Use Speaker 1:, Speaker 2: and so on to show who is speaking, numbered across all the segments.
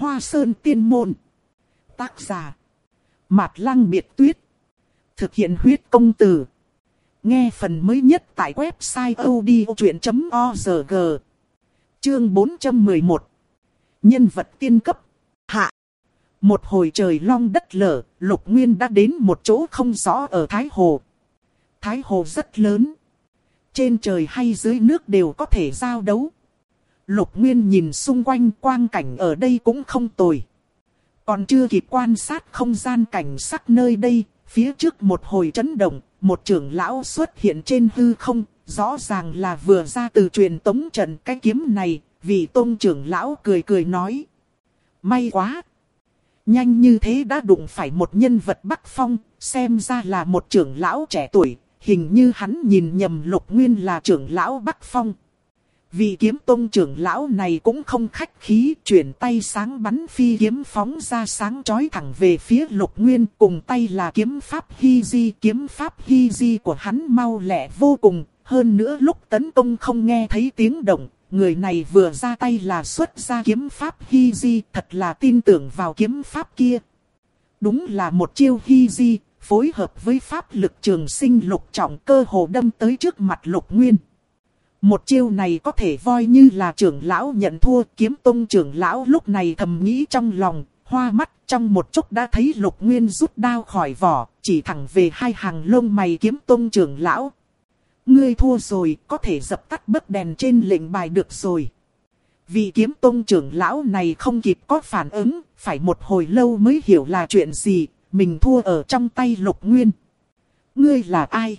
Speaker 1: Hoa Sơn Tiên Môn. Tác giả Mạt Lăng Biệt Tuyết. Thực hiện huyết công từ. Nghe phần mới nhất tại website odchuyện.org. Chương 411. Nhân vật tiên cấp. Hạ. Một hồi trời long đất lở, Lục Nguyên đã đến một chỗ không rõ ở Thái Hồ. Thái Hồ rất lớn. Trên trời hay dưới nước đều có thể giao đấu. Lục Nguyên nhìn xung quanh, quang cảnh ở đây cũng không tồi. Còn chưa kịp quan sát không gian cảnh sắc nơi đây, phía trước một hồi chấn động, một trưởng lão xuất hiện trên hư không, rõ ràng là vừa ra từ truyền tống trận cái kiếm này, vị tôn trưởng lão cười cười nói. May quá! Nhanh như thế đã đụng phải một nhân vật Bắc Phong, xem ra là một trưởng lão trẻ tuổi, hình như hắn nhìn nhầm Lục Nguyên là trưởng lão Bắc Phong. Vị kiếm tôn trưởng lão này cũng không khách khí, chuyển tay sáng bắn phi kiếm phóng ra sáng chói thẳng về phía Lục Nguyên, cùng tay là kiếm pháp Hy Di. Kiếm pháp Hy Di của hắn mau lẹ vô cùng, hơn nữa lúc tấn công không nghe thấy tiếng động, người này vừa ra tay là xuất ra kiếm pháp Hy Di, thật là tin tưởng vào kiếm pháp kia. Đúng là một chiêu Hy Di, phối hợp với pháp lực trường sinh lục trọng, cơ hồ đâm tới trước mặt Lục Nguyên. Một chiêu này có thể voi như là trưởng lão nhận thua. Kiếm tông trưởng lão lúc này thầm nghĩ trong lòng, hoa mắt, trong một chốc đã thấy Lục Nguyên rút đao khỏi vỏ, chỉ thẳng về hai hàng lông mày kiếm tông trưởng lão. Ngươi thua rồi, có thể dập tắt bấc đèn trên lệnh bài được rồi. Vị kiếm tông trưởng lão này không kịp có phản ứng, phải một hồi lâu mới hiểu là chuyện gì, mình thua ở trong tay Lục Nguyên. Ngươi là ai?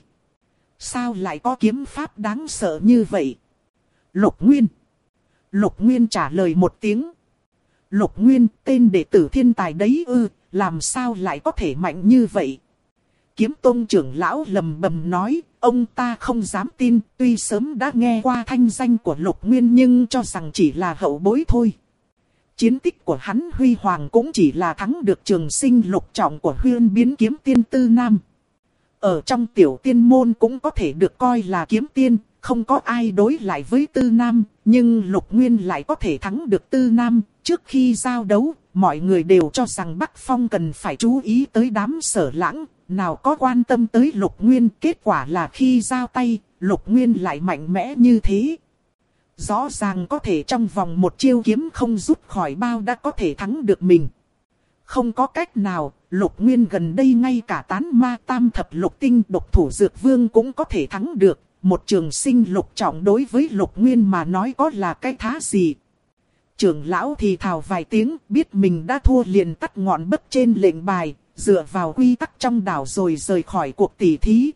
Speaker 1: Sao lại có kiếm pháp đáng sợ như vậy? Lục Nguyên. Lục Nguyên trả lời một tiếng. Lục Nguyên, tên đệ tử thiên tài đấy ư, làm sao lại có thể mạnh như vậy? Kiếm tôn trưởng lão lầm bầm nói, ông ta không dám tin, tuy sớm đã nghe qua thanh danh của Lục Nguyên nhưng cho rằng chỉ là hậu bối thôi. Chiến tích của hắn huy hoàng cũng chỉ là thắng được trường sinh lục trọng của Huyên Biến Kiếm Tiên Tư Nam. Ở trong tiểu tiên môn cũng có thể được coi là kiếm tiên, không có ai đối lại với Tư Nam, nhưng Lục Nguyên lại có thể thắng được Tư Nam. Trước khi giao đấu, mọi người đều cho rằng Bắc Phong cần phải chú ý tới đám Sở Lãng, nào có quan tâm tới Lục Nguyên. Kết quả là khi giao tay, Lục Nguyên lại mạnh mẽ như thế. Rõ ràng có thể trong vòng một chiêu kiếm không rút khỏi bao đã có thể thắng được mình. Không có cách nào, Lục Nguyên gần đây ngay cả tán ma tam thập lục tinh độc thủ dược vương cũng có thể thắng được. Một trường sinh lục trọng đối với Lục Nguyên mà nói có là cái thá gì. Trưởng lão thì thào vài tiếng, biết mình đã thua liền tắt ngọn bấc trên lệnh bài, dựa vào quy tắc trong đảo rồi rời khỏi cuộc tỉ thí.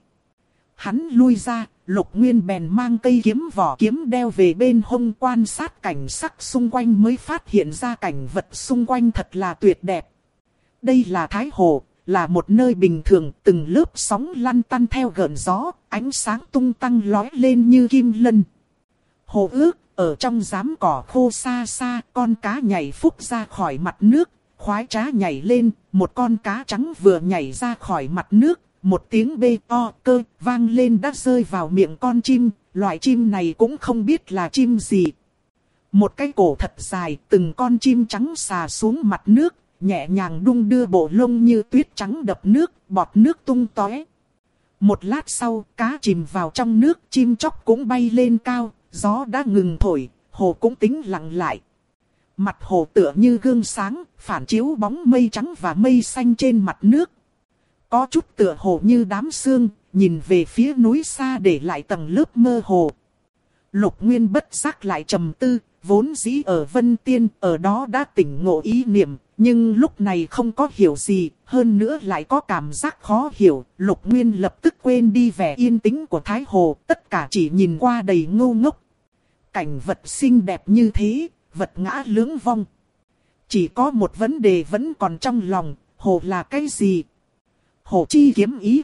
Speaker 1: Hắn lui ra, Lục Nguyên bèn mang cây kiếm vỏ kiếm đeo về bên hông, quan sát cảnh sắc xung quanh mới phát hiện ra cảnh vật xung quanh thật là tuyệt đẹp. Đây là Thái Hồ, là một nơi bình thường, từng lớp sóng lăn tăn theo gợn gió, ánh sáng tung tăng lói lên như kim lân. Hồ ước, ở trong giám cỏ khô xa xa, con cá nhảy phúc ra khỏi mặt nước, khoái trá nhảy lên, một con cá trắng vừa nhảy ra khỏi mặt nước, một tiếng bê to cơ vang lên đã rơi vào miệng con chim, loại chim này cũng không biết là chim gì. Một cái cổ thật dài, từng con chim trắng xà xuống mặt nước, nhẹ nhàng đung đưa bộ lông như tuyết trắng đập nước, bọt nước tung tóe. Một lát sau, cá chìm vào trong nước, chim chóc cũng bay lên cao, gió đã ngừng thổi, hồ cũng tĩnh lặng lại. Mặt hồ tựa như gương sáng, phản chiếu bóng mây trắng và mây xanh trên mặt nước. Có chút tựa hồ như đám sương, nhìn về phía núi xa để lại tầng lớp mơ hồ. Lục Nguyên bất giác lại trầm tư, vốn dĩ ở Vân Tiên, ở đó đã tỉnh ngộ ý niệm, nhưng lúc này không có hiểu gì, hơn nữa lại có cảm giác khó hiểu. Lục Nguyên lập tức quên đi vẻ yên tĩnh của Thái Hồ, tất cả chỉ nhìn qua đầy ngu ngốc. Cảnh vật xinh đẹp như thế, vật ngã lưỡng vong. Chỉ có một vấn đề vẫn còn trong lòng, hồ là cái gì? Hồ chi kiếm ý.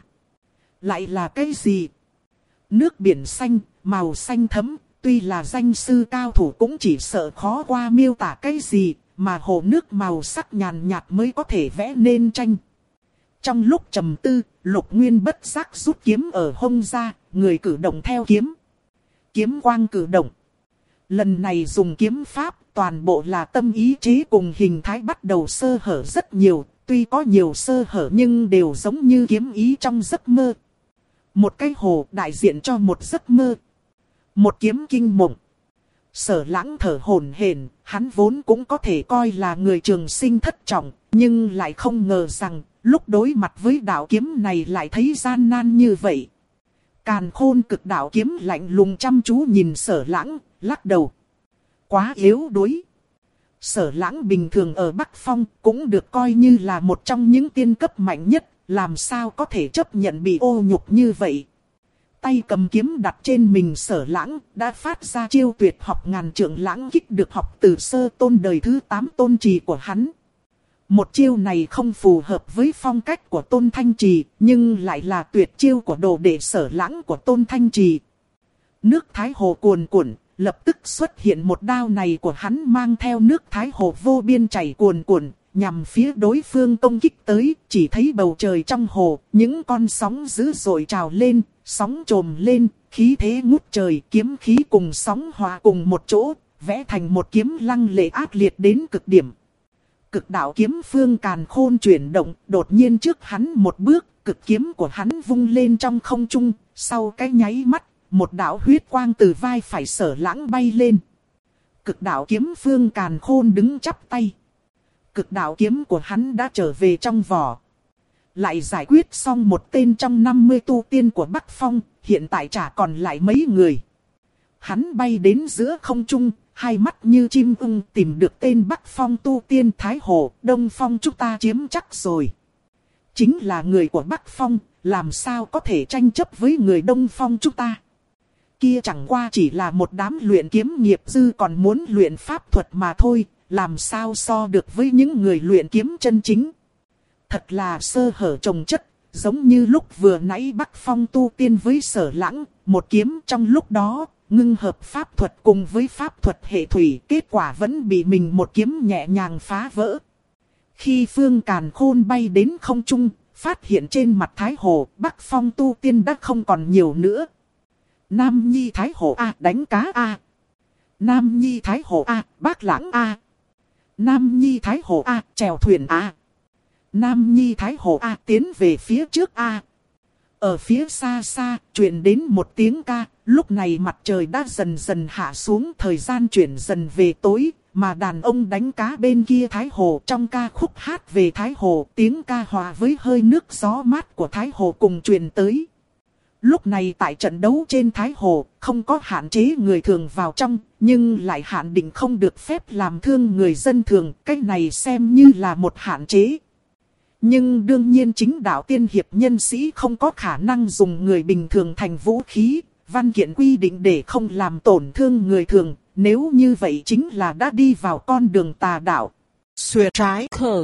Speaker 1: Lại là cái gì? Nước biển xanh, màu xanh thẫm, tuy là danh sư cao thủ cũng chỉ sợ khó qua miêu tả cái gì, mà hồ nước màu sắc nhàn nhạt mới có thể vẽ nên tranh. Trong lúc trầm tư, Lục Nguyên bất giác rút kiếm ở hông ra, người cử động theo kiếm. Kiếm quang cử động. Lần này dùng kiếm pháp, toàn bộ là tâm ý chí cùng hình thái bắt đầu sơ hở rất nhiều, tuy có nhiều sơ hở nhưng đều giống như kiếm ý trong giấc mơ. Một cái hồ đại diện cho một giấc mơ. Một kiếm kinh mộng. Sở Lãng thở hổn hển, hắn vốn cũng có thể coi là người trường sinh thất trọng, nhưng lại không ngờ rằng, lúc đối mặt với đạo kiếm này lại thấy gian nan như vậy. Càn Khôn Cực Đạo kiếm lạnh lùng chăm chú nhìn Sở Lãng, lắc đầu. Quá yếu đuối. Sở Lãng bình thường ở Bắc Phong cũng được coi như là một trong những tiên cấp mạnh nhất, làm sao có thể chấp nhận bị ô nhục như vậy. Tay cầm kiếm đặt trên mình Sở Lãng đã phát ra chiêu tuyệt học ngàn trượng lãng kích được học từ sơ tôn đời thứ 8 tôn trì của hắn. Một chiêu này không phù hợp với phong cách của Tôn Thanh Trì, nhưng lại là tuyệt chiêu của đồ đệ Sở Lãng của Tôn Thanh Trì. Nước Thái Hồ cuồn cuộn, lập tức xuất hiện một đao này của hắn mang theo nước Thái Hồ vô biên chảy cuồn cuộn, nhằm phía đối phương công kích tới, chỉ thấy bầu trời trong hồ, những con sóng dữ dội trào lên, sóng trồm lên, khí thế ngút trời, kiếm khí cùng sóng hòa cùng một chỗ, vẽ thành một kiếm lăng lệ ác liệt đến cực điểm. Cực đạo kiếm phương Càn Khôn chuyển động, đột nhiên trước hắn một bước, cực kiếm của hắn vung lên trong không trung, sau cái nháy mắt, một đạo huyết quang từ vai phải Sở Lãng bay lên. Cực đạo kiếm phương Càn Khôn đứng chắp tay. Cực đạo kiếm của hắn đã trở về trong vỏ. Lại giải quyết xong một tên trong 50 tu tiên của Bắc Phong, hiện tại chả còn lại mấy người. Hắn bay đến giữa không trung, hai mắt như chim ưng tìm được tên Bắc Phong tu tiên Thái Hồ, Đông Phong chúng ta chiếm chắc rồi. Chính là người của Bắc Phong, làm sao có thể tranh chấp với người Đông Phong chúng ta. Kia chẳng qua chỉ là một đám luyện kiếm nghiệp dư còn muốn luyện pháp thuật mà thôi, làm sao so được với những người luyện kiếm chân chính. Thật là sơ hở chồng chất, giống như lúc vừa nãy Bắc Phong tu tiên với Sở Lãng, một kiếm trong lúc đó, ngưng hợp pháp thuật cùng với pháp thuật hệ thủy, kết quả vẫn bị mình một kiếm nhẹ nhàng phá vỡ. Khi phương Càn Khôn bay đến không trung, phát hiện trên mặt Thái Hồ, Bắc Phong tu tiên đã không còn nhiều nữa. Nam Nhi Thái Hồ A, đánh cá A. Nam Nhi Thái Hồ A, bác lãng A. Nam Nhi Thái Hồ A, chèo thuyền A. Nam Nhi Thái Hồ A, tiến về phía trước A. Ở phía xa xa, truyền đến một tiếng ca, lúc này mặt trời đã dần dần hạ xuống, thời gian chuyển dần về tối, mà đàn ông đánh cá bên kia Thái Hồ trong ca khúc hát về Thái Hồ, tiếng ca hòa với hơi nước gió mát của Thái Hồ cùng truyền tới. Lúc này tại trận đấu trên Thái Hồ, không có hạn chế người thường vào trong, nhưng lại hạn định không được phép làm thương người dân thường, cái này xem như là một hạn chế. Nhưng đương nhiên chính đạo tiên hiệp nhân sĩ không có khả năng dùng người bình thường thành vũ khí, văn kiện quy định để không làm tổn thương người thường, nếu như vậy chính là đã đi vào con đường tà đạo. Xuề trái khờ.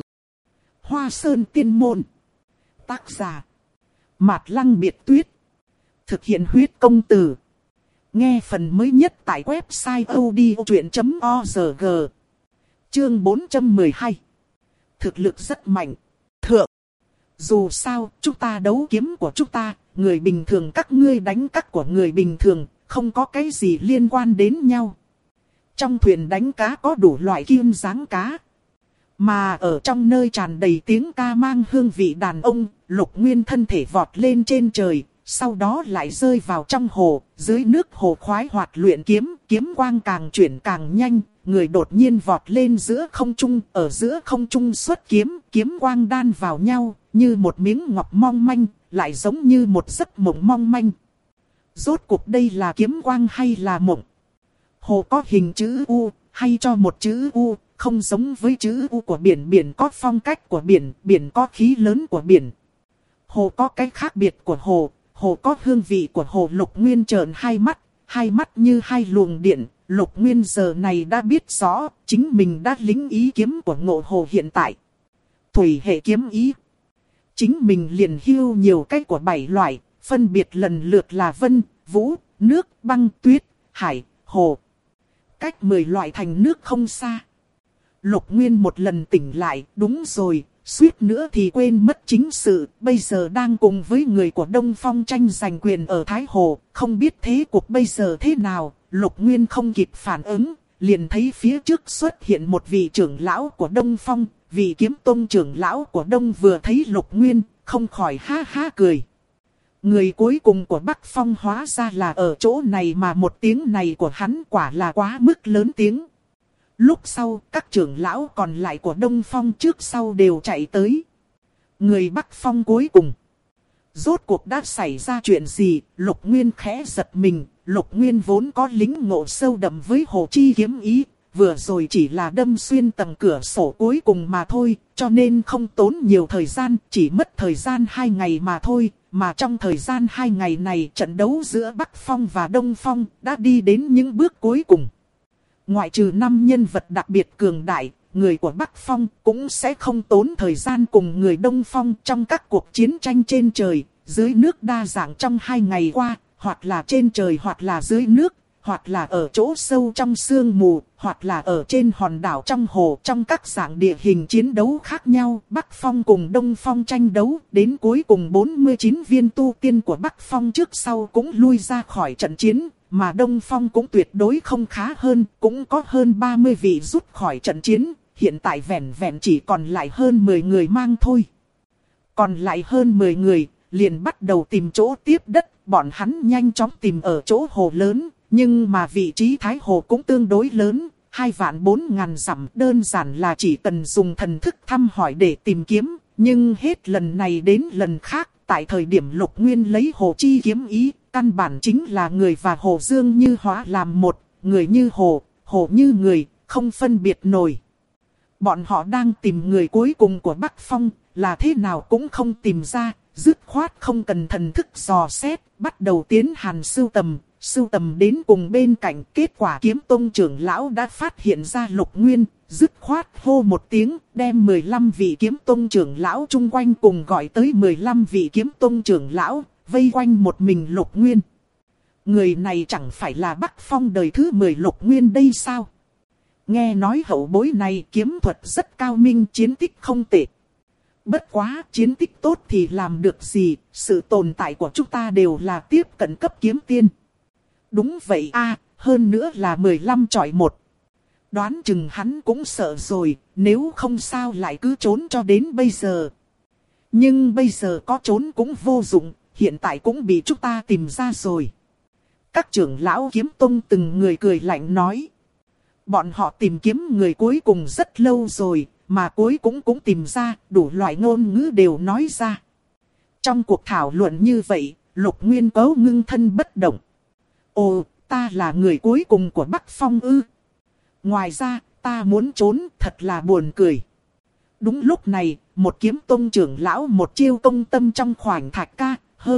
Speaker 1: Hoa Sơn Tiên Môn. Tác giả Mạt Lăng Biệt Tuyết. Thực hiện huyết công từ. Nghe phần mới nhất tại website odchuyện.org. Chương 412. Thực lực rất mạnh. Thượng. Dù sao, chúng ta đấu kiếm của chúng ta, người bình thường các ngươi đánh các của người bình thường, không có cái gì liên quan đến nhau. Trong thuyền đánh cá có đủ loại kim dáng cá. Mà ở trong nơi tràn đầy tiếng ca mang hương vị đàn ông, Lục Nguyên thân thể vọt lên trên trời, sau đó lại rơi vào trong hồ, dưới nước hồ khoái hoạt luyện kiếm, kiếm quang càng chuyển càng nhanh, người đột nhiên vọt lên giữa không trung, ở giữa không trung xuất kiếm, kiếm quang đan vào nhau, như một miếng ngọc mong manh, lại giống như một giấc mộng mong manh. Rốt cuộc đây là kiếm quang hay là mộng? Hồ có hình chữ U, hay cho một chữ U, không giống với chữ U của biển, biển có phong cách của biển, biển có khí lớn của biển. Hồ có cái khác biệt của hồ, hồ có hương vị của hồ. Lục Nguyên trợn hai mắt như hai luồng điện. Lục Nguyên giờ này đã biết rõ, chính mình đã lĩnh ý kiếm của Ngộ Hồ hiện tại. Thủy hệ kiếm ý. Chính mình liền hưu nhiều cách của 7 loại, phân biệt lần lượt là vân, vũ, nước, băng, tuyết, hải, hồ. Cách 10 loại thành nước không xa. Lục Nguyên một lần tỉnh lại, đúng rồi, suýt nữa thì quên mất chính sự, bây giờ đang cùng với người của Đông Phong tranh giành quyền ở Thái Hồ, không biết thế cuộc bây giờ thế nào, Lục Nguyên không kịp phản ứng, liền thấy phía trước xuất hiện một vị trưởng lão của Đông Phong. Vị kiếm tông trưởng lão của Đông vừa thấy Lục Nguyên, không khỏi ha ha cười. Người cuối cùng của Bắc Phong hóa ra là ở chỗ này, mà một tiếng này của hắn quả là quá mức lớn tiếng. Lúc sau, các trưởng lão còn lại của Đông Phong trước sau đều chạy tới. Người Bắc Phong cuối cùng. Rốt cuộc đã xảy ra chuyện gì? Lục Nguyên khẽ giật mình. Lục Nguyên vốn có lính ngộ sâu đậm với Hồ Chi kiếm ý. Vừa rồi chỉ là đâm xuyên tầng cửa sổ cuối cùng mà thôi. Cho nên không tốn nhiều thời gian. Chỉ mất thời gian 2 ngày mà thôi. Mà trong thời gian 2 ngày này, trận đấu giữa Bắc Phong và Đông Phong đã đi đến những bước cuối cùng. Ngoại trừ 5 nhân vật đặc biệt cường đại, người của Bắc Phong cũng sẽ không tốn thời gian cùng người Đông Phong trong các cuộc chiến tranh trên trời, dưới nước đa dạng trong 2 ngày qua, hoặc là trên trời hoặc là dưới nước, hoặc là ở chỗ sâu trong sương mù, hoặc là ở trên hòn đảo trong hồ. Trong các dạng địa hình chiến đấu khác nhau, Bắc Phong cùng Đông Phong tranh đấu, đến cuối cùng 49 viên tu tiên của Bắc Phong trước sau cũng lui ra khỏi trận chiến. Mà Đông Phong cũng tuyệt đối không khá hơn, cũng có hơn 30 vị rút khỏi trận chiến, hiện tại vẹn vẹn chỉ còn lại hơn 10 người mang thôi. Còn lại hơn 10 người, liền bắt đầu tìm chỗ tiếp đất, bọn hắn nhanh chóng tìm ở chỗ hồ lớn, nhưng mà vị trí Thái Hồ cũng tương đối lớn, 2.400.000 dặm, đơn giản là chỉ cần dùng thần thức thăm hỏi để tìm kiếm, nhưng hết lần này đến lần khác, tại thời điểm Lục Nguyên lấy Hồ Chi kiếm ý, căn bản chính là người và Hồ Dương Như hóa làm một, người như hồ, hồ như người, không phân biệt nổi. Bọn họ đang tìm người cuối cùng của Bắc Phong, là thế nào cũng không tìm ra, dứt khoát không cần thần thức dò xét, bắt đầu tiến hành sưu tầm đến cùng bên cạnh. Kết quả kiếm tông trưởng lão đã phát hiện ra Lục Nguyên, dứt khoát hô một tiếng, đem 15 vị kiếm tông trưởng lão chung quanh cùng gọi tới 15 vị kiếm tông trưởng lão, vây quanh một mình Lục Nguyên. Người này chẳng phải là Bắc Phong đời thứ 10 Lục Nguyên đây sao? Nghe nói hậu bối này kiếm thuật rất cao minh, chiến tích không tệ. Bất quá, chiến tích tốt thì làm được gì, sự tồn tại của chúng ta đều là tiếp cận cấp kiếm tiên. Đúng vậy a, hơn nữa là 15 chọi 1. Đoán chừng hắn cũng sợ rồi, nếu không sao lại cứ trốn cho đến bây giờ. Nhưng bây giờ có trốn cũng vô dụng, hiện tại cũng bị chúng ta tìm ra rồi. Các trưởng lão kiếm tông từng người cười lạnh nói. Bọn họ tìm kiếm người cuối cùng rất lâu rồi, mà cuối cũng tìm ra, đủ loại ngôn ngữ đều nói ra. Trong cuộc thảo luận như vậy, Lục Nguyên cố ngưng thân bất động. Ồ, ta là người cuối cùng của Bắc Phong ư? Ngoài ra, ta muốn trốn, thật là buồn cười. Đúng lúc này, một kiếm tông trưởng lão một chiêu công tâm trong khoảnh thạch ca,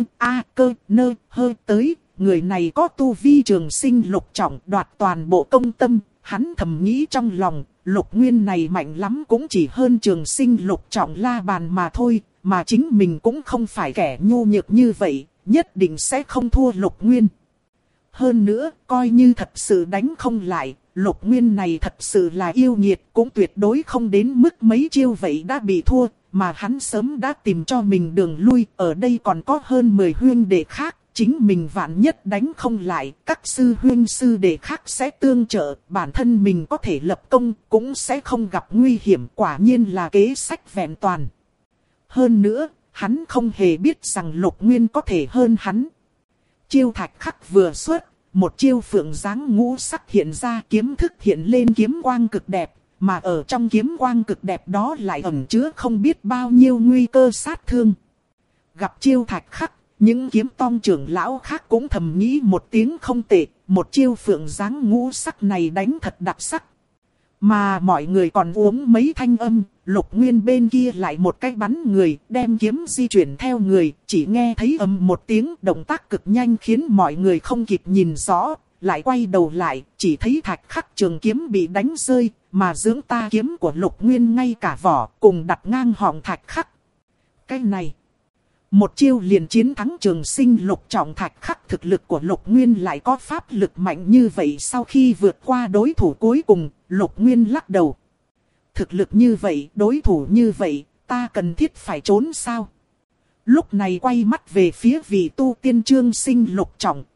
Speaker 1: cơ nơ tới. Người này có tu vi trường sinh lục trọng, đoạt toàn bộ công tâm. Hắn thầm nghĩ trong lòng, Lục Nguyên này mạnh lắm cũng chỉ hơn trường sinh lục trọng La Bàn mà thôi, mà chính mình cũng không phải kẻ nhu nhược như vậy, nhất định sẽ không thua Lục Nguyên. Hơn nữa, coi như thật sự đánh không lại, Lục Nguyên này thật sự là yêu nghiệt, cũng tuyệt đối không đến mức mấy chiêu vậy đã bị thua, mà hắn sớm đã tìm cho mình đường lui, ở đây còn có hơn 10 huynh đệ khác. Chính mình vạn nhất đánh không lại, các sư huynh sư đệ khác sẽ tương trợ, bản thân mình có thể lập công, cũng sẽ không gặp nguy hiểm, quả nhiên là kế sách vẹn toàn. Hơn nữa, hắn không hề biết rằng Lục Nguyên có thể hơn hắn. Chiêu thạch khắc vừa xuất, một chiêu phượng dáng ngũ sắc hiện ra, kiếm thức hiện lên kiếm quang cực đẹp, mà ở trong kiếm quang cực đẹp đó lại ẩn chứa không biết bao nhiêu nguy cơ sát thương. Gặp chiêu thạch khắc, những kiếm tông trưởng lão khác cũng thầm nghĩ một tiếng không tệ, một chiêu phượng dáng ngũ sắc này đánh thật đặc sắc. Mà mọi người còn uống mấy thanh âm, Lục Nguyên bên kia lại một cái bắn người, đem kiếm di chuyển theo người, chỉ nghe thấy ầm một tiếng, động tác cực nhanh khiến mọi người không kịp nhìn rõ, lại quay đầu lại, chỉ thấy thạch khắc trường kiếm bị đánh rơi, mà dưỡng ta kiếm của Lục Nguyên ngay cả vỏ cùng đặt ngang họng thạch khắc. Cái này, một chiêu liền chiến thắng trường sinh lục trọng thạch khắc, thực lực của Lục Nguyên lại có pháp lực mạnh như vậy. Sau khi vượt qua đối thủ cuối cùng, Lục Nguyên lắc đầu. Thực lực như vậy, đối thủ như vậy, ta cần thiết phải trốn sao? Lúc này quay mắt về phía vị tu tiên trường sinh lục trọng,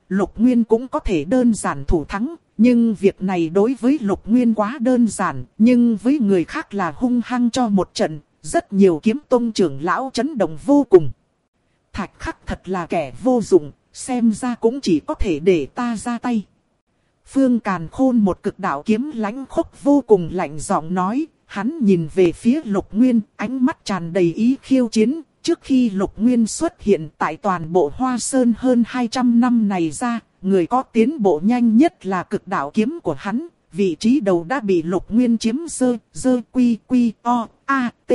Speaker 1: Lục Nguyên cũng có thể đơn giản thủ thắng, nhưng việc này đối với Lục Nguyên quá đơn giản, nhưng với người khác là hung hăng cho một trận, rất nhiều kiếm tông trưởng lão chấn động vô cùng. Thạch Khắc thật là kẻ vô dụng, xem ra cũng chỉ có thể để ta ra tay. Phương Càn Khôn một cực đạo kiếm lãnh khốc vô cùng lạnh giọng nói, hắn nhìn về phía Lục Nguyên, ánh mắt tràn đầy ý khiêu chiến. Trước khi Lục Nguyên xuất hiện tại toàn bộ Hoa Sơn hơn 200 năm này ra, người có tiến bộ nhanh nhất là cực đạo kiếm của hắn. Vị trí đầu đã bị Lục Nguyên chiếm quy o a t.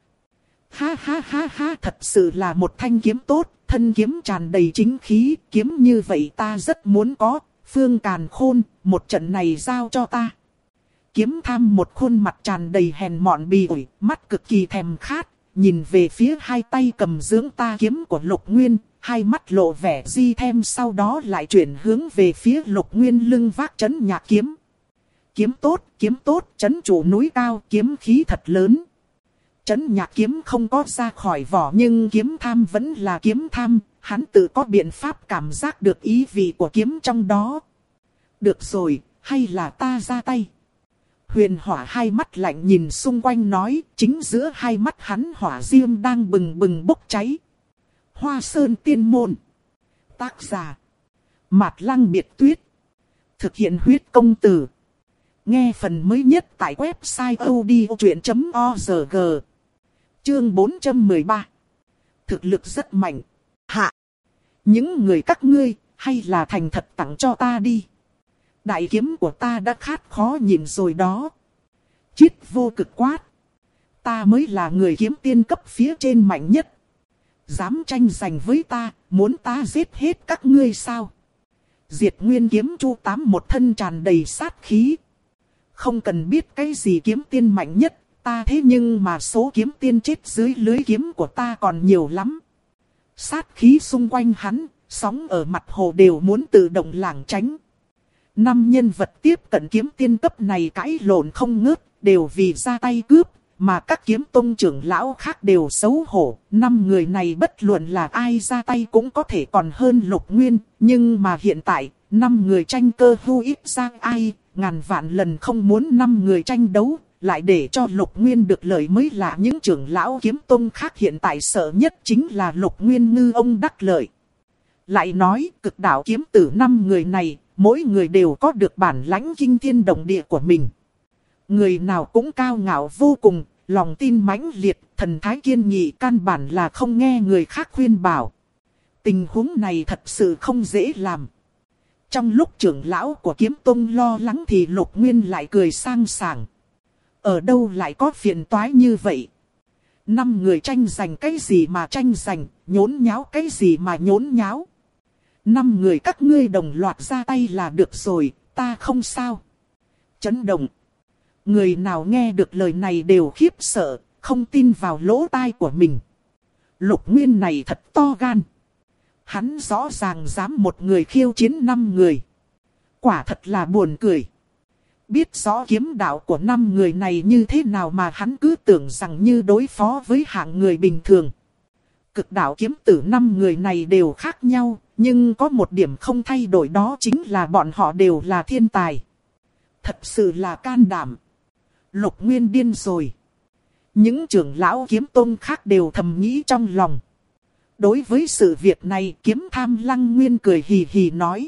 Speaker 1: Ha ha ha ha, thật sự là một thanh kiếm tốt, thân kiếm tràn đầy chính khí, kiếm như vậy ta rất muốn có. Phương Càn Khôn, một trận này giao cho ta. Kiếm Tham một khuôn mặt tràn đầy hèn mọn bỉ ổi, mắt cực kỳ thèm khát, nhìn về phía hai tay cầm dưỡng ta kiếm của Lục Nguyên, hai mắt lộ vẻ di thêm, sau đó lại chuyển hướng về phía Lục Nguyên lưng vác trấn nhạc kiếm. Kiếm tốt, trấn trụ núi cao, kiếm khí thật lớn. Trấn nhạc kiếm không có ra khỏi vỏ nhưng Kiếm Tham vẫn là Kiếm Tham, hắn tự có biện pháp cảm giác được ý vị của kiếm trong đó. Được rồi, hay là ta ra tay. Huyền Hỏa hai mắt lạnh nhìn xung quanh nói, chính giữa hai mắt hắn hỏa diêm đang bừng bừng bốc cháy. Hoa Sơn Tiên Môn. Tác giả: Mạt Lăng Biệt Tuyết. Thực hiện huyết công từ. Nghe phần mới nhất tại website odchuyện.org. Chương 413. Thực lực rất mạnh. Hạ. Những người các ngươi, hay là thành thật tặng cho ta đi. Đại kiếm của ta đã khát khó nhìn rồi đó. Chiết Vô Cực quát. Ta mới là người kiếm tiên cấp phía trên mạnh nhất. Dám tranh giành với ta, muốn ta giết hết các ngươi sao? Diệt Nguyên Kiếm Chu Tám một thân tràn đầy sát khí. Không cần biết cái gì kiếm tiên mạnh nhất, ta thế nhưng mà số kiếm tiên chết dưới lưới kiếm của ta còn nhiều lắm. Sát khí xung quanh hắn, sóng ở mặt hồ đều muốn tự động lảng tránh. 5 nhân vật tiếp cận kiếm tiên cấp này cãi lộn không ngớt, đều vì ra tay cướp, mà các kiếm tông trưởng lão khác đều xấu hổ. 5 người này bất luận là ai ra tay cũng có thể còn hơn Lục Nguyên, nhưng mà hiện tại, 5 người tranh cơ hưu ít ra ai, ngàn vạn lần không muốn 5 người tranh đấu, lại để cho Lục Nguyên được lợi mới là những trưởng lão kiếm tông khác hiện tại sợ nhất chính là Lục Nguyên ngư ông đắc lợi. Lại nói cực đạo kiếm tử 5 người này, mỗi người đều có được bản lãnh kinh thiên động địa của mình. Người nào cũng cao ngạo vô cùng, lòng tin mãnh liệt, thần thái kiên nghị, căn bản là không nghe người khác khuyên bảo. Tình huống này thật sự không dễ làm. Trong lúc trưởng lão của kiếm tông lo lắng thì Lục Nguyên lại cười sang sảng. Ở đâu lại có phiền toái như vậy? 5 người tranh giành cái gì mà tranh giành, nhốn nháo cái gì mà nhốn nháo. 5 người các ngươi đồng loạt ra tay là được rồi, ta không sao. Chấn động. Người nào nghe được lời này đều khiếp sợ, không tin vào lỗ tai của mình. Lục Nguyên này thật to gan. Hắn rõ ràng dám một người khiêu chiến 5 người. Quả thật là buồn cười. Biết rõ kiếm đạo của 5 người này như thế nào mà hắn cứ tưởng rằng như đối phó với hạng người bình thường. Cực đạo kiếm tử 5 người này đều khác nhau, nhưng có một điểm không thay đổi, đó chính là bọn họ đều là thiên tài. Thật sự là can đảm. Lục Nguyên điên rồi. Những trưởng lão kiếm tôn khác đều thầm nghĩ trong lòng. Đối với sự việc này, Kiếm Tham Lăng Nguyên cười hì hì nói.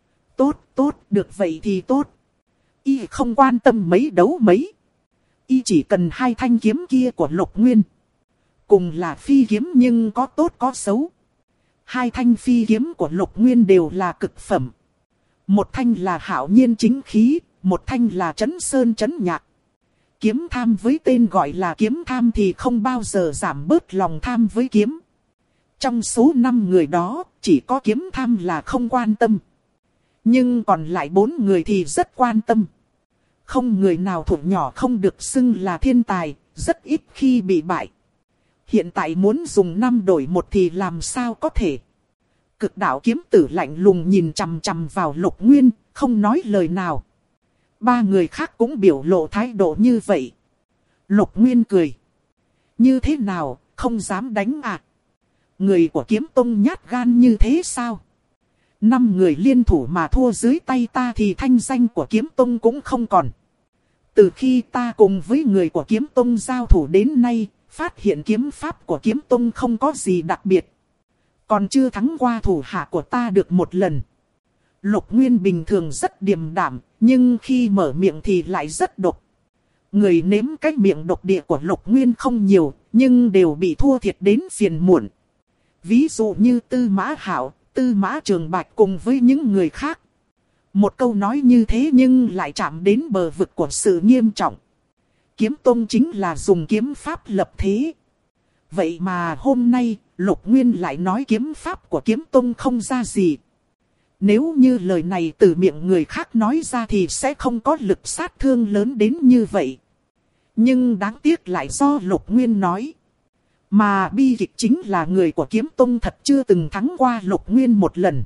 Speaker 1: Tốt, được vậy thì tốt. Y không quan tâm mấy đấu mấy. Y chỉ cần 2 thanh kiếm kia của Lục Nguyên. Cùng là phi kiếm nhưng có tốt có xấu. 2 thanh phi kiếm của Lục Nguyên đều là cực phẩm. Một thanh là hạo nhiên chính khí, một thanh là trấn sơn trấn nhạc. Kiếm Tham với tên gọi là Kiếm Tham thì không bao giờ giảm bớt lòng tham với kiếm. Trong số 5 người đó, chỉ có Kiếm Tham là không quan tâm. Nhưng còn lại 4 người thì rất quan tâm. Không người nào thủ nhỏ không được xưng là thiên tài, rất ít khi bị bại. Hiện tại muốn dùng 5 đổi 1 thì làm sao có thể. Cực đạo kiếm tử lạnh lùng nhìn chằm chằm vào Lục Nguyên, không nói lời nào. 3 người khác cũng biểu lộ thái độ như vậy. Lục Nguyên cười. Như thế nào, không dám đánh à? Người của kiếm tông nhát gan như thế sao? 5 người liên thủ mà thua dưới tay ta thì thanh danh của kiếm tông cũng không còn. Từ khi ta cùng với người của kiếm tông giao thủ đến nay, phát hiện kiếm pháp của kiếm tông không có gì đặc biệt. Còn chưa thắng qua thủ hạ của ta được một lần. Lục Nguyên bình thường rất điềm đạm, nhưng khi mở miệng thì lại rất độc. Người nếm cái miệng độc địa của Lục Nguyên không nhiều, nhưng đều bị thua thiệt đến phiền muộn. Ví dụ như Tư Mã Hạo, Tư Mã Trường Bạch cùng với những người khác. Một câu nói như thế nhưng lại chạm đến bờ vực của sự nghiêm trọng. Kiếm tông chính là dùng kiếm pháp lập thế. Vậy mà hôm nay, Lục Nguyên lại nói kiếm pháp của kiếm tông không ra gì. Nếu như lời này từ miệng người khác nói ra thì sẽ không có lực sát thương lớn đến như vậy. Nhưng đáng tiếc lại do Lục Nguyên nói. Mà bi kịch chính là người của kiếm tông thật chưa từng thắng qua Lục Nguyên một lần.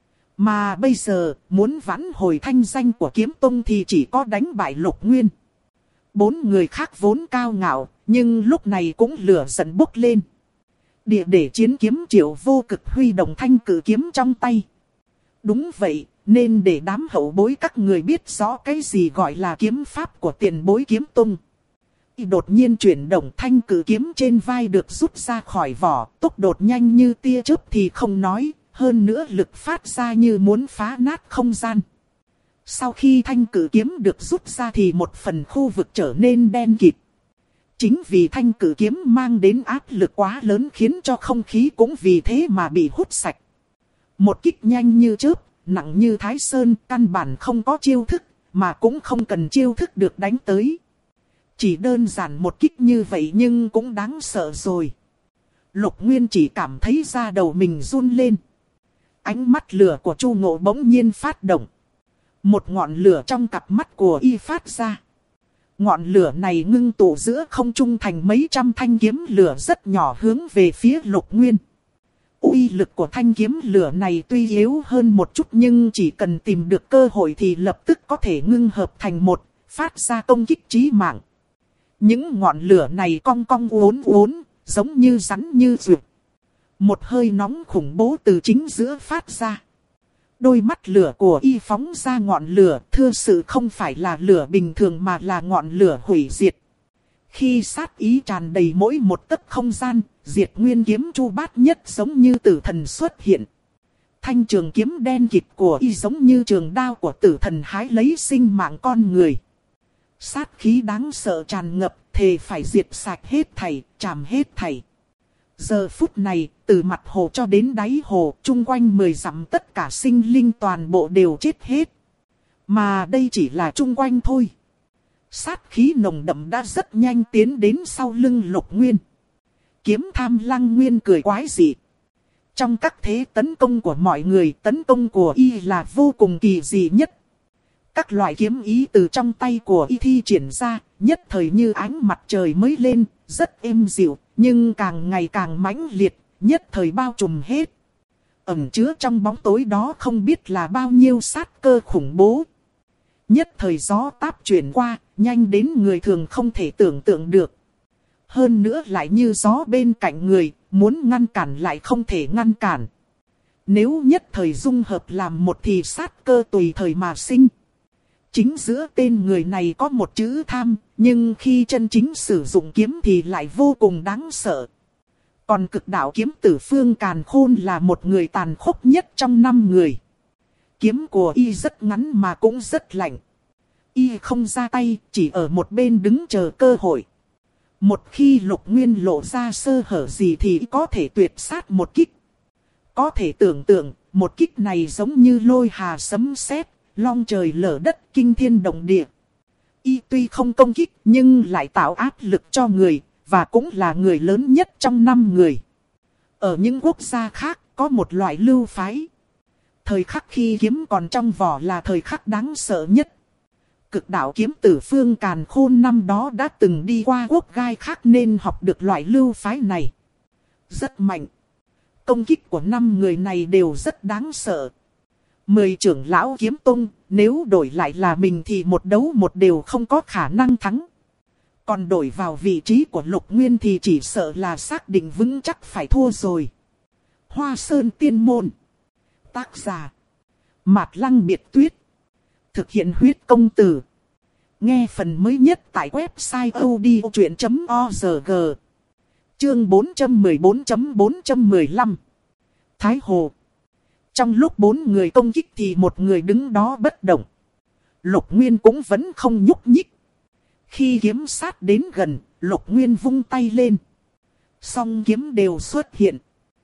Speaker 1: Mà bây giờ, muốn vãn hồi thanh danh của kiếm tông thì chỉ có đánh bại Lục Nguyên. 4 người khác vốn cao ngạo, nhưng lúc này cũng lửa giận bốc lên. Địa để chiến kiếm Triệu Vô Cực huy động thanh cử kiếm trong tay. Đúng vậy, nên để đám hậu bối các người biết rõ cái gì gọi là kiếm pháp của tiền bối kiếm tông. Đột nhiên chuyển động, thanh cử kiếm trên vai được rút ra khỏi vỏ, tốc độ nhanh như tia chớp thì không nói, hơn nữa lực phát ra như muốn phá nát không gian. Sau khi thanh cử kiếm được rút ra thì một phần khu vực trở nên đen kịt. Chính vì thanh cử kiếm mang đến áp lực quá lớn khiến cho không khí cũng vì thế mà bị hút sạch. Một kích nhanh như chớp, nặng như Thái Sơn, căn bản không có chiêu thức, mà cũng không cần chiêu thức được đánh tới. Chỉ đơn giản một kích như vậy nhưng cũng đáng sợ rồi. Lục Nguyên chỉ cảm thấy da đầu mình run lên. Ánh mắt lửa của Chu Ngộ bỗng nhiên phát động. Một ngọn lửa trong cặp mắt của y phát ra. Ngọn lửa này ngưng tụ giữa không trung thành mấy trăm thanh kiếm lửa rất nhỏ hướng về phía Lục Nguyên. Uy lực của thanh kiếm lửa này tuy yếu hơn một chút nhưng chỉ cần tìm được cơ hội thì lập tức có thể ngưng hợp thành một, phát ra công kích chí mạng. Những ngọn lửa này cong cong uốn uốn, giống như rắn như ruột. Một hơi nóng khủng bố từ chính giữa phát ra. Đôi mắt lửa của y phóng ra ngọn lửa, thưa sự không phải là lửa bình thường mà là ngọn lửa hủy diệt. Khi sát ý tràn đầy mỗi một tấc không gian, diệt nguyên kiếm chu bát nhất giống như tử thần xuất hiện. Thanh trường kiếm đen kịt của y giống như trường đao của tử thần hái lấy sinh mạng con người. Sát khí đáng sợ tràn ngập, thề phải diệt sạch hết thảy, chảm hết thảy. Giờ phút này, từ mặt hồ cho đến đáy hồ, chung quanh 10 dặm tất cả sinh linh toàn bộ đều chết hết. Mà đây chỉ là chung quanh thôi. Sát khí nồng đậm đã rất nhanh tiến đến sau lưng Lục Nguyên. Kiếm Tham Lăng Nguyên cười quái dị. Trong các thế tấn công của mọi người, tấn công của y là vô cùng kỳ dị nhất. Các loại kiếm ý từ trong tay của y thi triển ra, nhất thời như ánh mặt trời mới lên, rất êm dịu, nhưng càng ngày càng mãnh liệt, nhất thời bao trùm hết. Ẩn chứa trong bóng tối đó không biết là bao nhiêu sát cơ khủng bố. Nhất thời gió táp chuyển qua, nhanh đến người thường không thể tưởng tượng được. Hơn nữa lại như gió bên cạnh người, muốn ngăn cản lại không thể ngăn cản. Nếu nhất thời dung hợp làm một thì sát cơ tùy thời mà sinh. Chính giữa tên người này có một chữ tham, nhưng khi chân chính sử dụng kiếm thì lại vô cùng đáng sợ. Còn cực đạo kiếm tử Phương Càn Khôn là một người tàn khốc nhất trong 5 người. Kiếm của y rất ngắn mà cũng rất lạnh. Y không ra tay, chỉ ở một bên đứng chờ cơ hội. Một khi Lục Nguyên lộ ra sơ hở gì thì có thể tuyệt sát một kích. Có thể tưởng tượng, một kích này giống như lôi hà sấm sét, long trời lở đất, kinh thiên động địa. Y tuy không công kích nhưng lại tạo áp lực cho người, và cũng là người lớn nhất trong 5 người. Ở những quốc gia khác có một loại lưu phái. Thời khắc khi kiếm còn trong vỏ là thời khắc đáng sợ nhất. Cực đạo kiếm tử Phương Càn Khôn năm đó đã từng đi qua quốc gai khác nên học được loại lưu phái này. Rất mạnh. Công kích của 5 người này đều rất đáng sợ. 10 trưởng lão kiếm tông, nếu đổi lại là mình thì một đấu một đều không có khả năng thắng. Còn đổi vào vị trí của Lục Nguyên thì chỉ sợ là xác định vững chắc phải thua rồi. Hoa Sơn Tiên Môn. Tác giả. Mạt Lăng Biệt Tuyết. Thực hiện huyết công từ. Nghe phần mới nhất tại website odchuyện.org. Chương 414.415. Thái Hồ. Trong lúc 4 người công kích thì một người đứng đó bất động. Lục Nguyên cũng vẫn không nhúc nhích. Khi kiếm sát đến gần, Lục Nguyên vung tay lên. Song kiếm đều xuất hiện.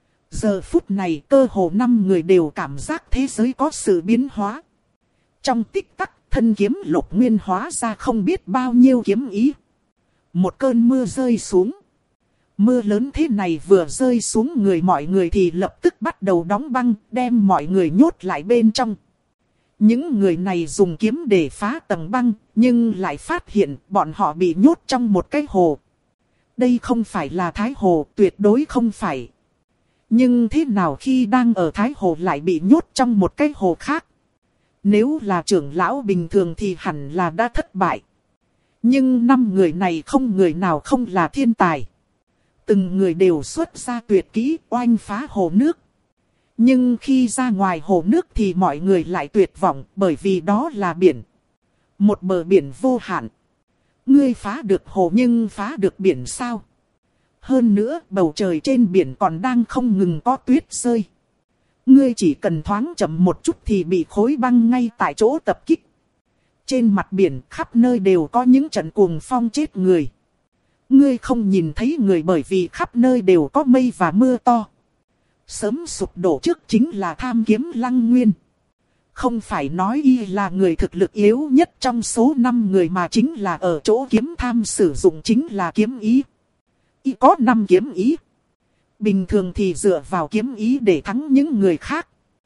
Speaker 1: Giờ phút này cơ hồ 5 người đều cảm giác thế giới có sự biến hóa. Trong tích tắc, thân kiếm Lục Nguyên hóa ra không biết bao nhiêu kiếm ý. Một cơn mưa rơi xuống. Mưa lớn thế này vừa rơi xuống người mọi người thì lập tức bắt đầu đóng băng, đem mọi người nhốt lại bên trong. Những người này dùng kiếm để phá tầng băng, nhưng lại phát hiện bọn họ bị nhốt trong một cái hồ. Đây không phải là Thái Hồ, tuyệt đối không phải. Nhưng thế nào khi đang ở Thái Hồ lại bị nhốt trong một cái hồ khác? Nếu là trưởng lão bình thường thì hẳn là đã thất bại. Nhưng 5 người này không người nào không là thiên tài. Từng người đều xuất ra tuyệt kỹ oanh phá hồ nước. Nhưng khi ra ngoài hồ nước thì mọi người lại tuyệt vọng bởi vì đó là biển. Một bờ biển vô hạn. Ngươi phá được hồ nhưng phá được biển sao? Hơn nữa bầu trời trên biển còn đang không ngừng có tuyết rơi. Ngươi chỉ cần thoáng chậm một chút thì bị khối băng ngay tại chỗ tập kích. Trên mặt biển khắp nơi đều có những trận cuồng phong chết người. Ngươi không nhìn thấy người bởi vì khắp nơi đều có mây và mưa to. Sớm sụp đổ trước chính là Tham Kiếm Lăng Nguyên. Không phải nói y là người thực lực yếu nhất trong số 5 người mà chính là ở chỗ kiếm tham sử dụng chính là kiếm ý. Y có 5 kiếm ý. Bình thường thì dựa vào kiếm ý để thắng những người khác.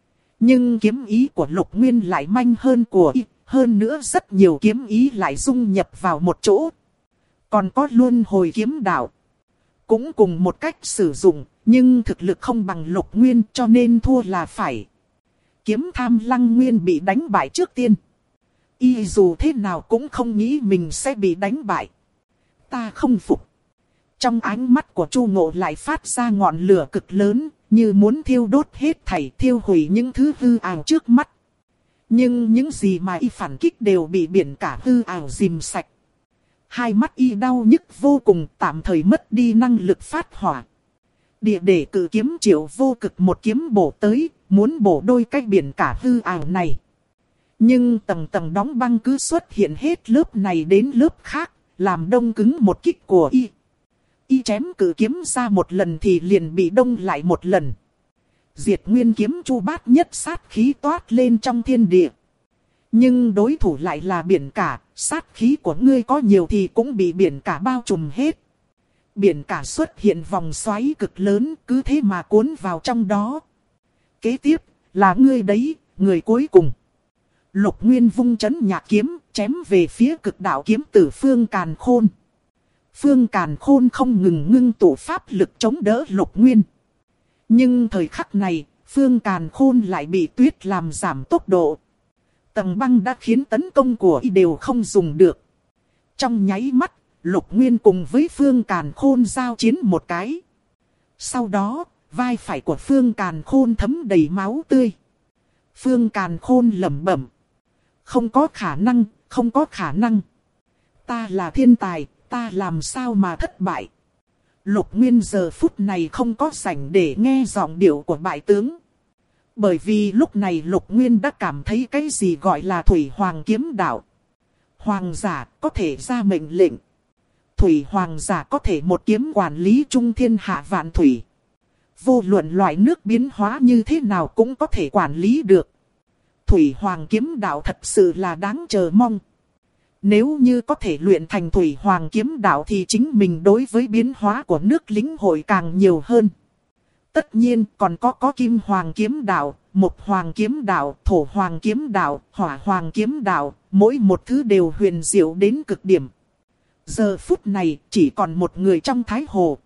Speaker 1: Nhưng kiếm ý của Lục Nguyên lại manh hơn của y. Hơn nữa rất nhiều kiếm ý lại dung nhập vào một chỗ. Còn có luân hồi kiếm đạo. Cũng cùng một cách sử dụng. Nhưng thực lực không bằng Lục Nguyên cho nên thua là phải. Kiếm tham Lăng Nguyên bị đánh bại trước tiên. Y dù thế nào cũng không nghĩ mình sẽ bị đánh bại. Ta không phục. Trong ánh mắt của Chu Ngộ lại phát ra ngọn lửa cực lớn, như muốn thiêu đốt hết thảy, thiêu hủy những thứ hư ảo trước mắt. Nhưng những gì mà y phản kích đều bị biển cả hư ảo rìm sạch. Hai mắt y đau nhức vô cùng, tạm thời mất đi năng lực phát hỏa. Địa để cử kiếm Triệu Vô Cực một kiếm bổ tới, muốn bổ đôi cái biển cả hư ảo này. Nhưng tầng tầng đóng băng cứ xuất hiện hết lớp này đến lớp khác, làm đông cứng một kích của y. Y chém cử kiếm ra một lần thì liền bị đông lại một lần. Diệt Nguyên kiếm Chu Bát Nhất sát khí toát lên trong thiên địa. Nhưng đối thủ lại là biển cả, sát khí của ngươi có nhiều thì cũng bị biển cả bao trùm hết. Biển cả xuất hiện vòng xoáy cực lớn, cứ thế mà cuốn vào trong đó. Kế tiếp, là ngươi đấy, người cuối cùng. Lục Nguyên vung chấn nhạc kiếm, chém về phía cực đạo kiếm tử Phương Càn Khôn. Phương Càn Khôn không ngừng ngưng tụ pháp lực chống đỡ Lục Nguyên. Nhưng thời khắc này, Phương Càn Khôn lại bị tuyết làm giảm tốc độ. Tầng băng đã khiến tấn công của y đều không dùng được. Trong nháy mắt, Lục Nguyên cùng với Phương Càn Khôn giao chiến một cái. Sau đó, vai phải của Phương Càn Khôn thấm đầy máu tươi. Phương Càn Khôn lẩm bẩm. Không có khả năng, không có khả năng. Ta là thiên tài, ta làm sao mà thất bại. Lục Nguyên giờ phút này không có rảnh để nghe giọng điệu của bại tướng. Bởi vì lúc này Lục Nguyên đã cảm thấy cái gì gọi là Thủy Hoàng kiếm đạo. Hoàng giả có thể ra mệnh lệnh. Thủy Hoàng giả có thể một kiếm quản lý trung thiên hạ vạn thủy. Vô luận loại nước biến hóa như thế nào cũng có thể quản lý được. Thủy Hoàng kiếm đạo thật sự là đáng chờ mong. Nếu như có thể luyện thành Thủy Hoàng kiếm đạo thì chính mình đối với biến hóa của nước lĩnh hội càng nhiều hơn. Tất nhiên còn có Kim Hoàng kiếm đạo, Mộc Hoàng kiếm đạo, Thổ Hoàng kiếm đạo, Hỏa Hoàng kiếm đạo, mỗi một thứ đều huyền diệu đến cực điểm. Giờ phút này chỉ còn một người trong Thái Hồ.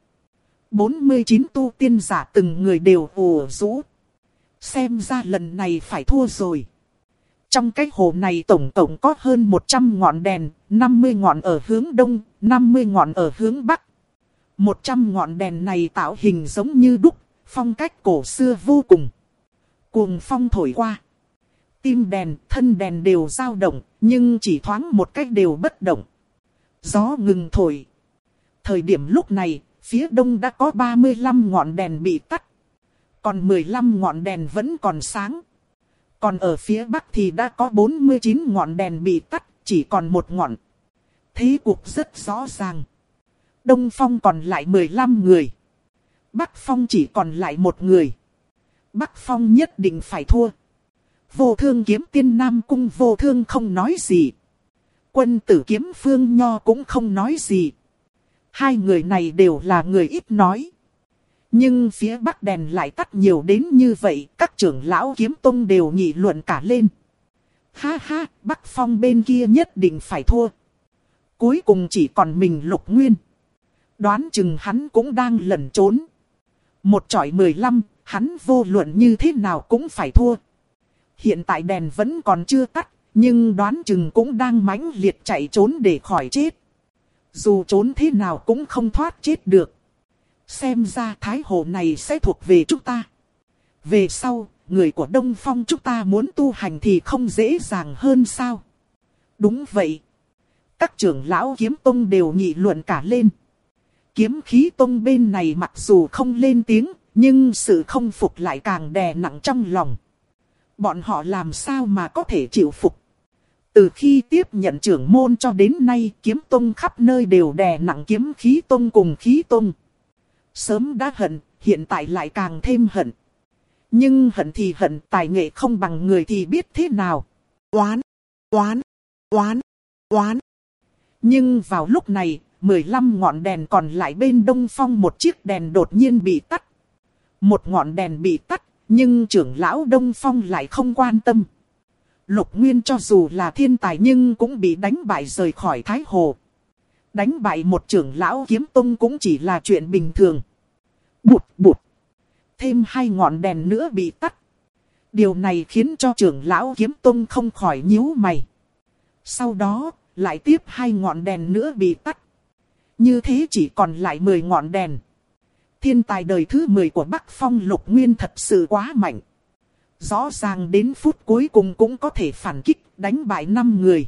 Speaker 1: 49 tu tiên giả từng người đều ùa rũ. Xem ra lần này phải thua rồi. Trong cái hồ này tổng cộng có hơn 100 ngọn đèn, 50 ngọn ở hướng đông, 50 ngọn ở hướng bắc. 100 ngọn đèn này tạo hình giống như đúc, phong cách cổ xưa vô cùng. Cuồng phong thổi qua. tim đèn, thân đèn đều dao động, nhưng chỉ thoáng một cách đều bất động. Gió ngừng thổi. Thời điểm lúc này, phía đông đã có 35 ngọn đèn bị tắt. Còn 15 ngọn đèn vẫn còn sáng. Còn ở phía bắc thì đã có 49 ngọn đèn bị tắt, chỉ còn một ngọn. Thế cục rất rõ ràng. Đông Phong còn lại 15 người. Bắc Phong chỉ còn lại một người. Bắc Phong nhất định phải thua. Vô Thương kiếm tiên Nam Cung Vô Thương không nói gì. Quân tử kiếm Phương Nho cũng không nói gì. Hai người này đều là người ít nói. Nhưng phía bắc đèn lại tắt nhiều đến như vậy, các trưởng lão kiếm tông đều nghị luận cả lên. Ha ha, Bắc Phong bên kia nhất định phải thua. Cuối cùng chỉ còn mình Lục Nguyên. Đoán chừng hắn cũng đang lẩn trốn. Một chọi 15, hắn vô luận như thế nào cũng phải thua. Hiện tại đèn vẫn còn chưa tắt, nhưng đoán chừng cũng đang mãnh liệt chạy trốn để khỏi chết. Dù trốn thế nào cũng không thoát chết được. Xem ra Thái Hồ này sẽ thuộc về chúng ta. Về sau, người của Đông Phong chúng ta muốn tu hành thì không dễ dàng hơn sao? Đúng vậy. Các trưởng lão kiếm tông đều nghị luận cả lên. Kiếm khí tông bên này mặc dù không lên tiếng, nhưng sự không phục lại càng đè nặng trong lòng. Bọn họ làm sao mà có thể chịu phục? Từ khi tiếp nhận trưởng môn cho đến nay, kiếm tông khắp nơi đều đè nặng kiếm khí tông cùng khí tông. Sớm đã hận, hiện tại lại càng thêm hận. Nhưng hận thì hận, tài nghệ không bằng người thì biết thế nào. Oán, oán, oán, oán. Nhưng vào lúc này, 15 ngọn đèn còn lại bên Đông Phong một chiếc đèn đột nhiên bị tắt. Một ngọn đèn bị tắt, nhưng trưởng lão Đông Phong lại không quan tâm. Lục Nguyên cho dù là thiên tài nhưng cũng bị đánh bại rời khỏi Thái Hồ. Đánh bại một trưởng lão kiếm tông cũng chỉ là chuyện bình thường. Bụt bụt. Thêm 2 ngọn đèn nữa bị tắt. Điều này khiến cho trưởng lão kiếm tông không khỏi nhíu mày. Sau đó, lại tiếp 2 ngọn đèn nữa bị tắt. Như thế chỉ còn lại 10 ngọn đèn. Thiên tài đời thứ 10 của Bắc Phong Lục Nguyên thật sự quá mạnh. Rõ ràng đến phút cuối cùng cũng có thể phản kích, đánh bại 5 người.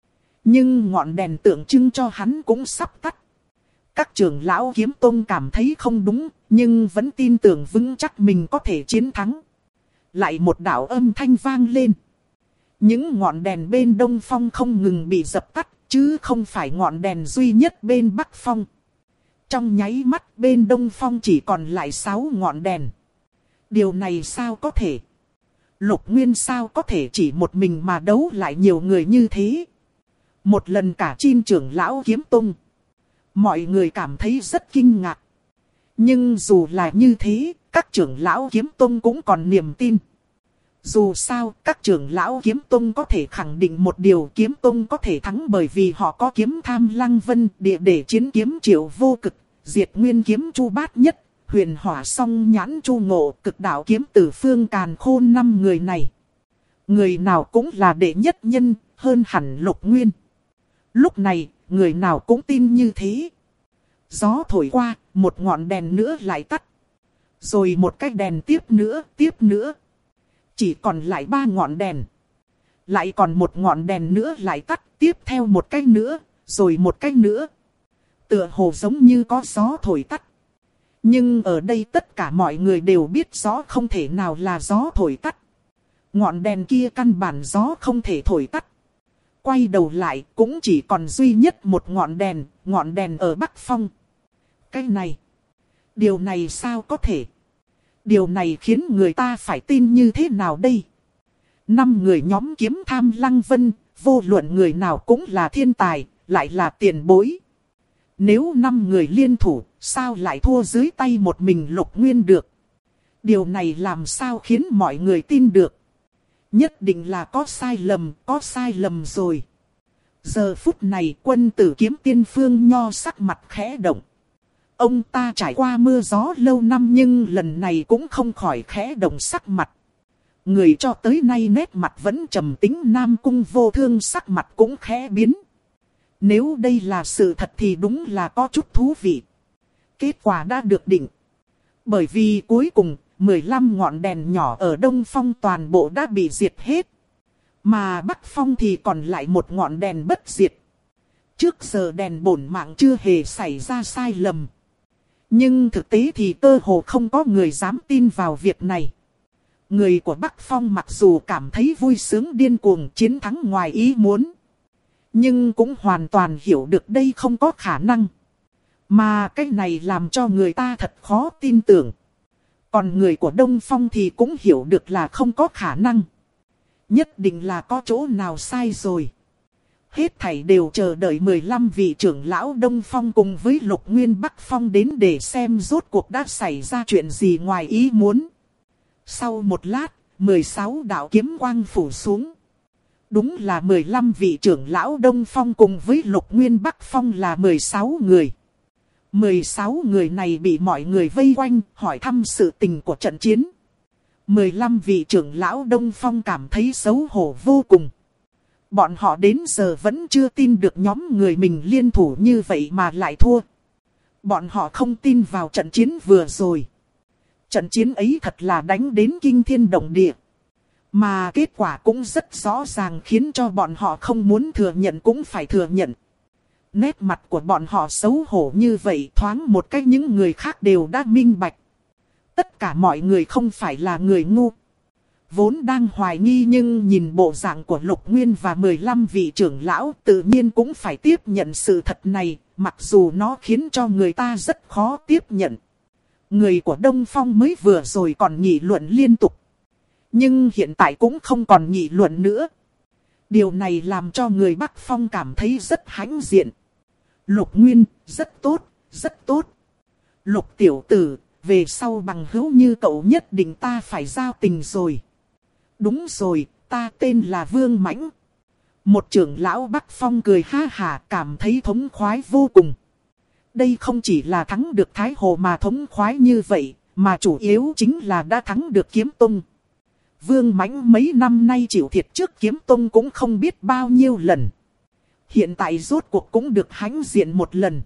Speaker 1: Nhưng ngọn đèn tượng trưng cho hắn cũng sắp tắt. Các trưởng lão kiếm tông cảm thấy không đúng, nhưng vẫn tin tưởng vững chắc mình có thể chiến thắng. Lại một đạo âm thanh vang lên. Những ngọn đèn bên Đông Phong không ngừng bị dập tắt, chứ không phải ngọn đèn duy nhất bên Bắc Phong. Trong nháy mắt bên Đông Phong chỉ còn lại 6 ngọn đèn. Điều này sao có thể? Lục Nguyên sao có thể chỉ một mình mà đấu lại nhiều người như thế? Một lần cả chín trưởng lão kiếm tông. Mọi người cảm thấy rất kinh ngạc. Nhưng dù là như thế, các trưởng lão kiếm tông cũng còn niềm tin. Dù sao, các trưởng lão kiếm tông có thể khẳng định một điều, kiếm tông có thể thắng bởi vì họ có kiếm tham lăng vân, địa để chiến kiếm triệu vô cực, diệt nguyên kiếm chu bát nhất, huyền hỏa song nhãn chu ngộ, cực đạo kiếm tử phương càn khôn 5 người này. Người nào cũng là đệ nhất nhân, hơn hẳn Lục Nguyên. Lúc này, người nào cũng tin như thế. Gió thổi qua, một ngọn đèn nữa lại tắt. Rồi một cái đèn tiếp nữa. Chỉ còn lại 3 ngọn đèn. Lại còn một ngọn đèn nữa lại tắt, tiếp theo một cái nữa, rồi một cái nữa. Tựa hồ giống như có gió thổi tắt. Nhưng ở đây tất cả mọi người đều biết gió không thể nào là gió thổi tắt. Ngọn đèn kia căn bản gió không thể thổi tắt. Quay đầu lại cũng chỉ còn duy nhất một ngọn đèn ở Bắc Phong. Cái này, điều này sao có thể? Điều này khiến người ta phải tin như thế nào đây? 5 người nhóm kiếm tham lăng vân, vô luận người nào cũng là thiên tài, lại là tiền bối. Nếu 5 người liên thủ, sao lại thua dưới tay một mình Lục Nguyên được? Điều này làm sao khiến mọi người tin được? Nhất định là có sai lầm rồi. Giờ phút này quân tử kiếm tiên Phương Nho sắc mặt khẽ động. Ông ta trải qua mưa gió lâu năm nhưng lần này cũng không khỏi khẽ động sắc mặt. Người cho tới nay nét mặt vẫn trầm tĩnh Nam Cung Vô Thương sắc mặt cũng khẽ biến. Nếu đây là sự thật thì đúng là có chút thú vị. Kết quả đã được định. Bởi vì cuối cùng 15 ngọn đèn nhỏ ở Đông Phong toàn bộ đã bị diệt hết. Mà Bắc Phong thì còn lại một ngọn đèn bất diệt. Trước giờ đèn bổn mạng chưa hề xảy ra sai lầm. Nhưng thực tế thì cơ hồ không có người dám tin vào việc này. Người của Bắc Phong mặc dù cảm thấy vui sướng điên cuồng chiến thắng ngoài ý muốn. Nhưng cũng hoàn toàn hiểu được đây không có khả năng. Mà cái này làm cho người ta thật khó tin tưởng. Còn người của Đông Phong thì cũng hiểu được là không có khả năng. Nhất định là có chỗ nào sai rồi. Hết thảy đều chờ đợi 15 vị trưởng lão Đông Phong cùng với Lục Nguyên Bắc Phong đến để xem rốt cuộc đã xảy ra chuyện gì ngoài ý muốn. Sau một lát, 16 đạo kiếm quang phủ xuống. Đúng là 15 vị trưởng lão Đông Phong cùng với Lục Nguyên Bắc Phong là 16 người. 16 người này bị mọi người vây quanh hỏi thăm sự tình của trận chiến. 15 vị trưởng lão Đông Phong cảm thấy xấu hổ vô cùng. Bọn họ đến giờ vẫn chưa tin được nhóm người mình liên thủ như vậy mà lại thua. Bọn họ không tin vào trận chiến vừa rồi. Trận chiến ấy thật là đánh đến kinh thiên động địa. Mà kết quả cũng rất rõ ràng khiến cho bọn họ không muốn thừa nhận cũng phải thừa nhận. Nét mặt của bọn họ xấu hổ như vậy thoáng một cách những người khác đều đã minh bạch. Tất cả mọi người không phải là người ngu. Vốn đang hoài nghi nhưng nhìn bộ dạng của Lục Nguyên và 15 vị trưởng lão tự nhiên cũng phải tiếp nhận sự thật này, mặc dù nó khiến cho người ta rất khó tiếp nhận. Người của Đông Phong mới vừa rồi còn nghị luận liên tục. Nhưng hiện tại cũng không còn nghị luận nữa. Điều này làm cho người Bắc Phong cảm thấy rất hãnh diện. Lục Nguyên, rất tốt, rất tốt. Lục tiểu tử, về sau bằng hữu như cậu nhất định ta phải giao tình rồi. Đúng rồi, ta tên là Vương Mãnh. Một trưởng lão Bắc Phong cười ha hả cảm thấy thống khoái vô cùng. Đây không chỉ là thắng được Thái Hồ mà thống khoái như vậy, mà chủ yếu chính là đã thắng được Kiếm Tông. Vương Mãnh mấy năm nay chịu thiệt trước Kiếm Tông cũng không biết bao nhiêu lần. Hiện tại rốt cuộc cũng được hãnh diện một lần.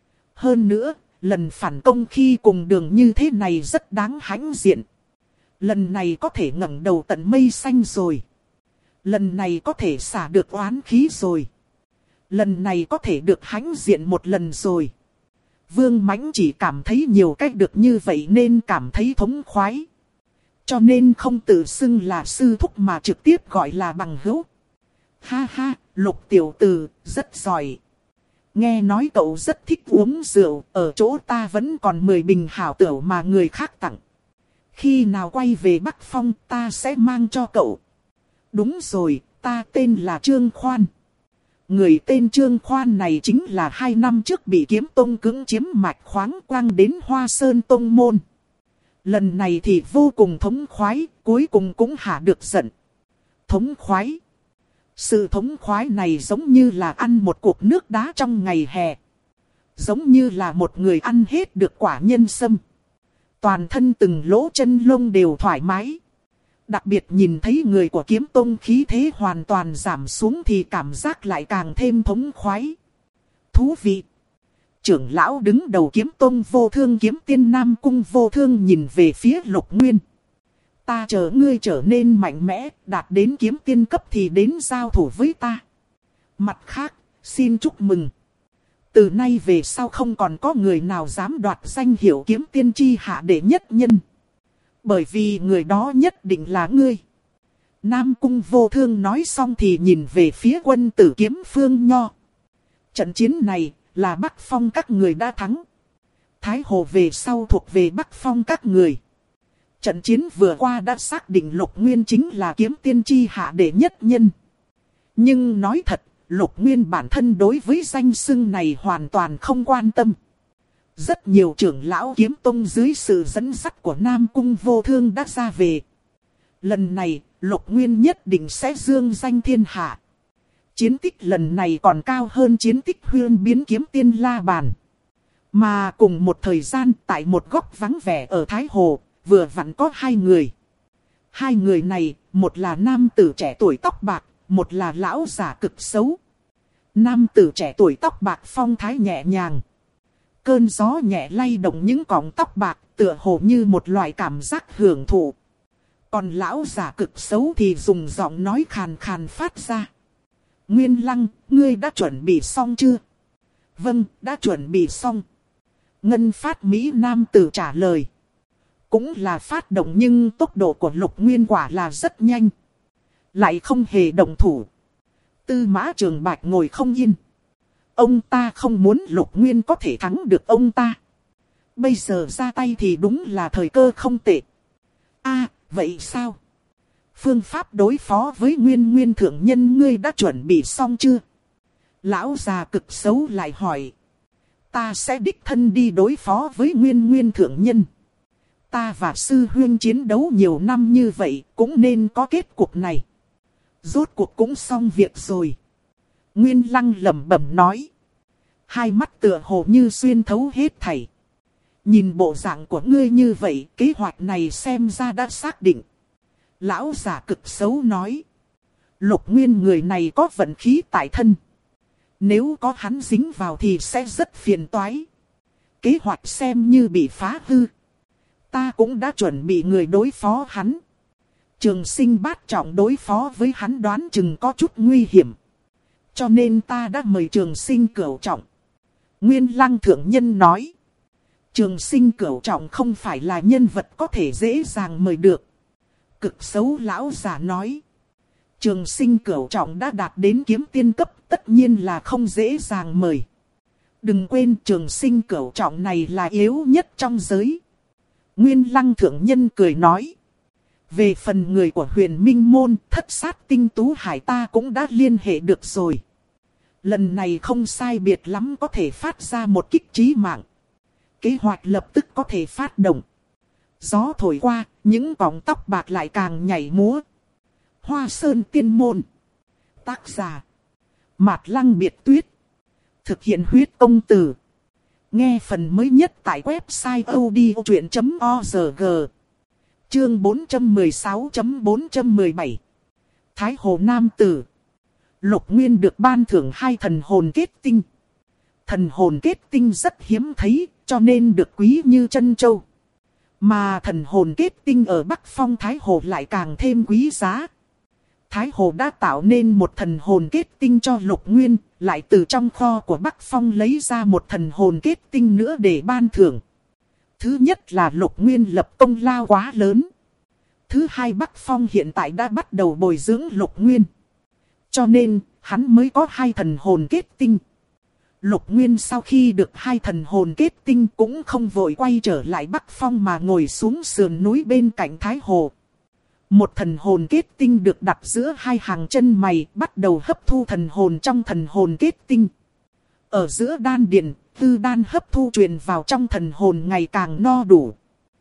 Speaker 1: Hơn nữa, lần phản công khi cùng Đường như thế này rất đáng hãnh diện. Lần này có thể ngẩng đầu tận mây xanh rồi. Lần này có thể xả được oán khí rồi. Lần này có thể được hãnh diện một lần rồi. Vương Mãnh chỉ cảm thấy nhiều cách được như vậy nên cảm thấy thống khoái. Cho nên không tự xưng là sư thúc mà trực tiếp gọi là bằng hữu. Ha ha, Lục tiểu tử, rất giỏi. Nghe nói cậu rất thích uống rượu, ở chỗ ta vẫn còn 10 bình hảo tửu mà người khác tặng. Khi nào quay về Bắc Phong ta sẽ mang cho cậu. Đúng rồi, ta tên là Trương Khoan. Người tên Trương Khoan này chính là 2 năm trước bị Kiếm Tông cưỡng chiếm mạch khoáng quang đến Hoa Sơn Tông Môn. Lần này thì vô cùng thống khoái, cuối cùng cũng hạ được giận. Thống khoái. Sự thống khoái này giống như là ăn một cục nước đá trong ngày hè. Giống như là một người ăn hết được quả nhân sâm. Toàn thân từng lỗ chân lông đều thoải mái. Đặc biệt nhìn thấy người của Kiếm Tông khí thế hoàn toàn giảm xuống thì cảm giác lại càng thêm thống khoái. Thú vị. Trưởng lão đứng đầu Kiếm Tông Vô Thương Kiếm Tiên Nam Cung Vô Thương nhìn về phía Lục Nguyên. Ta chờ ngươi trở nên mạnh mẽ, đạt đến kiếm tiên cấp thì đến giao thủ với ta. Mặt khác, xin chúc mừng. Từ nay về sau không còn có người nào dám đoạt danh hiệu kiếm tiên chi hạ đệ nhất nhân. Bởi vì người đó nhất định là ngươi. Nam Cung Vô Thương nói xong thì nhìn về phía quân tử Kiếm Phương Nho. Trận chiến này là Bắc Phong các người đã thắng. Thái Hồ về sau thuộc về Bắc Phong các người. Trận chiến vừa qua đã xác định Lục Nguyên chính là kiếm tiên chi hạ đệ nhất nhân. Nhưng nói thật, Lục Nguyên bản thân đối với danh xưng này hoàn toàn không quan tâm. Rất nhiều trưởng lão Kiếm Tông dưới sự dẫn dắt của Nam Cung Vô Thương đã ra về. Lần này, Lục Nguyên nhất định sẽ dương danh thiên hạ. Chiến tích lần này còn cao hơn chiến tích Huyên biến kiếm tiên La Bàn. Mà cùng một thời gian tại một góc vắng vẻ ở Thái Hồ, vừa vặn có 2 người. 2 người này, một là nam tử trẻ tuổi tóc bạc, một là lão già cực xấu. Nam tử trẻ tuổi tóc bạc phong thái nhẹ nhàng. Cơn gió nhẹ lay động những cọng tóc bạc, tựa hồ như một loại cảm giác hưởng thụ. Còn lão giả cực xấu thì dùng giọng nói khàn khàn phát ra. Nguyên Lăng, ngươi đã chuẩn bị xong chưa? Vâng, đã chuẩn bị xong. Ngân Phát Mỹ Nam tử trả lời. Cũng là phát động nhưng tốc độ của Lục Nguyên quả là rất nhanh. Lại không hề động thủ. Tư Mã Trường Bạch ngồi không yên. Ông ta không muốn Lục Nguyên có thể thắng được ông ta. Bây giờ ra tay thì đúng là thời cơ không tệ. Vậy sao? Phương pháp đối phó với Nguyên thượng nhân ngươi đã chuẩn bị xong chưa? Lão già cực xấu lại hỏi. Ta sẽ đích thân đi đối phó với Nguyên thượng nhân. Ta và sư huynh chiến đấu nhiều năm như vậy cũng nên có kết cục này. Rốt cuộc cũng xong việc rồi. Nguyên Lăng lẩm bẩm nói. Hai mắt tựa hồ như xuyên thấu hết thảy. Nhìn bộ dạng của ngươi như vậy, kế hoạch này xem ra đã xác định. Lão giả cực xấu nói. Lục Nguyên người này có vận khí tại thân. Nếu có hắn dính vào thì sẽ rất phiền toái. Kế hoạch xem như bị phá hư. Ta cũng đã chuẩn bị người đối phó hắn. Trường Sinh Bát Trọng đối phó với hắn đoán chừng có chút nguy hiểm. Cho nên ta đã mời Trường Sinh Cửu Trọng. Nguyên Lăng thượng nhân nói. Trường Sinh Cửu Trọng không phải là nhân vật có thể dễ dàng mời được. Cực xấu lão giả nói. Trường Sinh Cửu Trọng đã đạt đến kiếm tiên cấp, tất nhiên là không dễ dàng mời. Đừng quên Trường Sinh Cửu Trọng này là yếu nhất trong giới. Nguyên Lăng thượng nhân cười nói. Về phần người của Huyền Minh Môn, Thất Sát Tinh Tú Hải ta cũng đã liên hệ được rồi. Lần này không sai biệt lắm có thể phát ra một kích chí mạng. Kế hoạch lập tức có thể phát động. Gió thổi qua, những cọng tóc bạc lại càng nhảy múa. Hoa Sơn Tiên Môn. Tác giả. Mạt Lăng Biệt Tuyết. Thực hiện huyết công từ. Nghe phần mới nhất tại website odchuyện.org. Chương 416.417. Thái Hồ Nam Tử. Lục Nguyên được ban thưởng 2 thần hồn kết tinh. Thần hồn kết tinh rất hiếm thấy, cho nên được quý như trân châu. Mà thần hồn kết tinh ở Bắc Phong Thái Hồ lại càng thêm quý giá. Thái Hồ đã tạo nên một thần hồn kết tinh cho Lục Nguyên, lại từ trong kho của Bắc Phong lấy ra một thần hồn kết tinh nữa để ban thưởng. Thứ nhất là Lục Nguyên lập công lao quá lớn. Thứ hai, Bắc Phong hiện tại đã bắt đầu bồi dưỡng Lục Nguyên. Cho nên, hắn mới có 2 thần hồn kết tinh. Lục Nguyên sau khi được 2 thần hồn kết tinh cũng không vội quay trở lại Bắc Phong mà ngồi xuống sườn núi bên cạnh Thái Hồ. Một thần hồn kết tinh được đặt giữa 2 hàng chân mày, bắt đầu hấp thu thần hồn trong thần hồn kết tinh. Ở giữa đan điền, tư đan hấp thu truyền vào trong thần hồn ngày càng no đủ.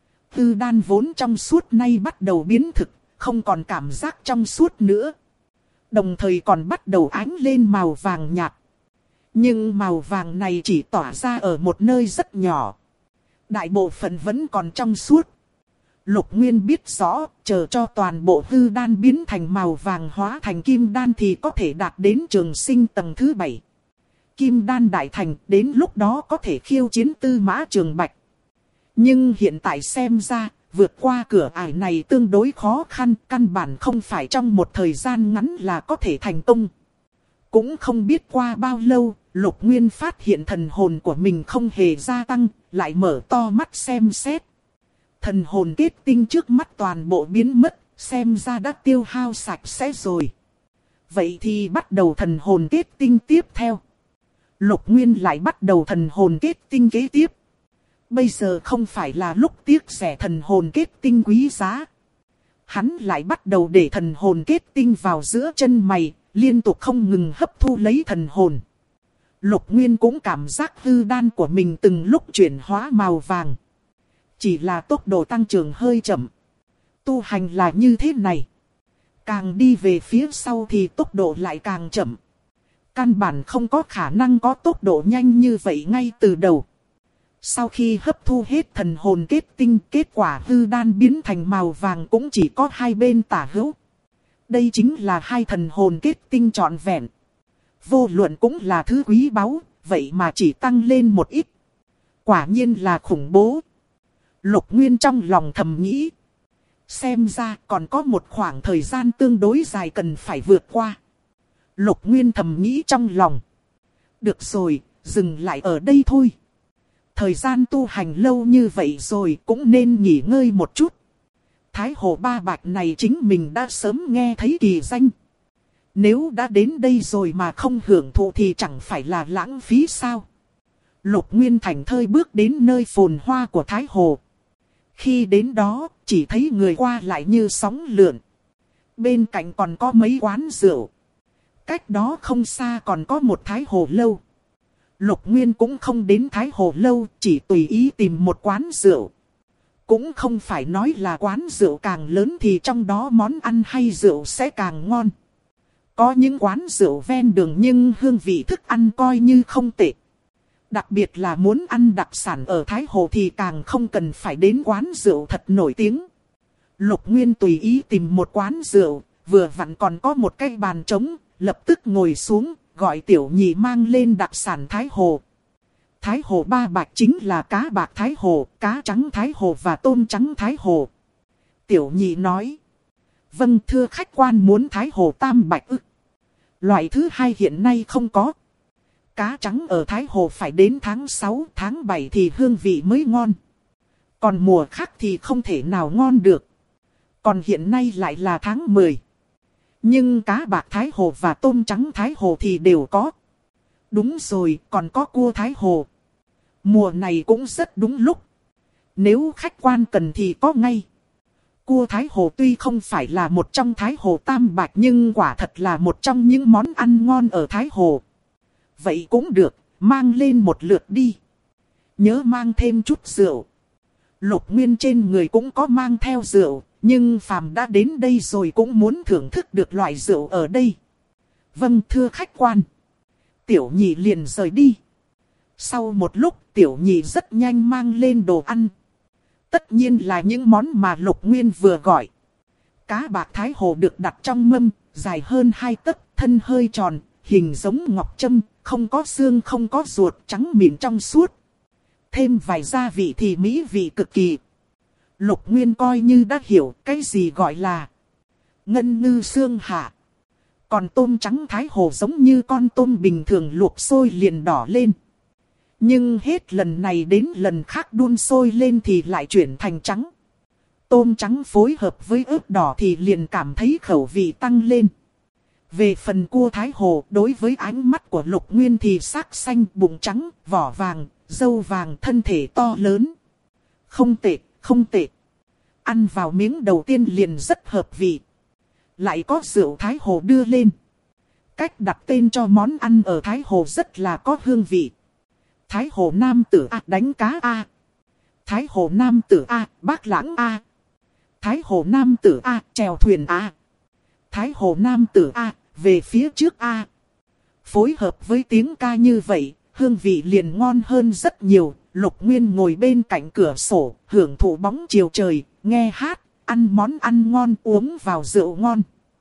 Speaker 1: Tư đan vốn trong suốt nay bắt đầu biến thực, không còn cảm giác trong suốt nữa. Đồng thời còn bắt đầu ánh lên màu vàng nhạt. Nhưng màu vàng này chỉ tỏa ra ở một nơi rất nhỏ. Đại bộ phận vẫn còn trong suốt. Lục Nguyên biết rõ, chờ cho toàn bộ hư đan biến thành màu vàng hóa thành kim đan thì có thể đạt đến trường sinh tầng thứ 7. Kim đan đại thành, đến lúc đó có thể khiêu chiến Tư Mã Trường Bạch. Nhưng hiện tại xem ra, vượt qua cửa ải này tương đối khó khăn, căn bản không phải trong một thời gian ngắn là có thể thành công. Cũng không biết qua bao lâu, Lục Nguyên phát hiện thần hồn của mình không hề gia tăng, lại mở to mắt xem xét. Thần hồn kết tinh trước mắt toàn bộ biến mất, xem ra đã tiêu hao sạch sẽ rồi. Vậy thì bắt đầu thần hồn kết tinh tiếp theo. Lục Nguyên lại bắt đầu thần hồn kết tinh kế tiếp. Bây giờ không phải là lúc tiếc rẻ thần hồn kết tinh quý giá. Hắn lại bắt đầu để thần hồn kết tinh vào giữa chân mày, liên tục không ngừng hấp thu lấy thần hồn. Lục Nguyên cũng cảm giác hư đan của mình từng lúc chuyển hóa màu vàng. Chỉ là tốc độ tăng trưởng hơi chậm. Tu hành là như thế này. Càng đi về phía sau thì tốc độ lại càng chậm. Căn bản không có khả năng có tốc độ nhanh như vậy ngay từ đầu. Sau khi hấp thu hết thần hồn kết tinh, kết quả hư đan biến thành màu vàng cũng chỉ có 2 bên tả hữu. Đây chính là 2 thần hồn kết tinh trọn vẹn. Vô luận cũng là thứ quý báu, vậy mà chỉ tăng lên một ít. Quả nhiên là khủng bố. Lục Nguyên trong lòng thầm nghĩ. Xem ra còn có một khoảng thời gian tương đối dài cần phải vượt qua. Lục Nguyên thầm nghĩ trong lòng. Được rồi, dừng lại ở đây thôi. Thời gian tu hành lâu như vậy rồi cũng nên nghỉ ngơi một chút. Thái Hồ Ba Bạch này chính mình đã sớm nghe thấy kỳ danh. Nếu đã đến đây rồi mà không hưởng thụ thì chẳng phải là lãng phí sao? Lục Nguyên thảnh thơi bước đến nơi phồn hoa của Thái Hồ. Khi đến đó, chỉ thấy người qua lại như sóng lượn. Bên cạnh còn có mấy quán rượu. Cách đó không xa còn có một Thái Hồ lâu. Lục Nguyên cũng không đến Thái Hồ lâu, chỉ tùy ý tìm một quán rượu. Cũng không phải nói là quán rượu càng lớn thì trong đó món ăn hay rượu sẽ càng ngon. Có những quán rượu ven đường nhưng hương vị thức ăn coi như không tệ. Đặc biệt là muốn ăn đặc sản ở Thái Hồ thì càng không cần phải đến quán rượu thật nổi tiếng. Lục Nguyên tùy ý tìm một quán rượu, vừa vặn còn có một cái bàn trống, lập tức ngồi xuống, gọi Tiểu Nhị mang lên đặc sản Thái Hồ. Thái Hồ Ba Bạch chính là cá bạc Thái Hồ, cá trắng Thái Hồ và tôm trắng Thái Hồ. Tiểu Nhị nói. Vâng thưa khách quan, muốn Thái Hồ Tam Bạch ư? Loại thứ hai hiện nay không có. Cá trắng ở Thái Hồ phải đến tháng 6, tháng 7 thì hương vị mới ngon. Còn mùa khác thì không thể nào ngon được. Còn hiện nay lại là tháng 10. Nhưng cá bạc Thái Hồ và tôm trắng Thái Hồ thì đều có. Đúng rồi, còn có cua Thái Hồ. Mùa này cũng rất đúng lúc. Nếu khách quan cần thì có ngay. Cua Thái Hồ tuy không phải là một trong Thái Hồ Tam Bạch nhưng quả thật là một trong những món ăn ngon ở Thái Hồ. Vậy cũng được, mang lên một lượt đi. Nhớ mang thêm chút rượu. Lục Nguyên trên người cũng có mang theo rượu, nhưng phàm đã đến đây rồi cũng muốn thưởng thức được loại rượu ở đây. Vâng thưa khách quan. Tiểu Nhị liền rời đi. Sau một lúc Tiểu Nhị rất nhanh mang lên đồ ăn. Tất nhiên là những món mà Lục Nguyên vừa gọi. Cá bạc Thái Hồ được đặt trong mâm, dài hơn 2 tấc, thân hơi tròn, hình giống ngọc trâm, không có xương không có ruột, trắng mịn trong suốt. Thêm vài gia vị thì mỹ vị cực kỳ. Lục Nguyên coi như đã hiểu cái gì gọi là ngân ngư xương hạ. Còn tôm trắng Thái Hồ giống như con tôm bình thường luộc sôi liền đỏ lên. Nhưng hết lần này đến lần khác đun sôi lên thì lại chuyển thành trắng. Tôm trắng phối hợp với ớt đỏ thì liền cảm thấy khẩu vị tăng lên. Về phần cua Thái Hồ, đối với ánh mắt của Lục Nguyên thì sắc xanh, bụng trắng, vỏ vàng, râu vàng, thân thể to lớn. Không tệ, không tệ. Ăn vào miếng đầu tiên liền rất hợp vị. Lại có rượu Thái Hồ đưa lên. Cách đặt tên cho món ăn ở Thái Hồ rất là có hương vị. Thái Hồ Nam Tử A đánh cá A. Thái Hồ Nam Tử A bác lãng A. Thái Hồ Nam Tử A chèo thuyền A. Thái Hồ Nam Tử A về phía trước A. Phối hợp với tiếng ca như vậy, hương vị liền ngon hơn rất nhiều. Lục Nguyên ngồi bên cạnh cửa sổ, hưởng thụ bóng chiều trời, nghe hát, ăn món ăn ngon, uống vào rượu ngon.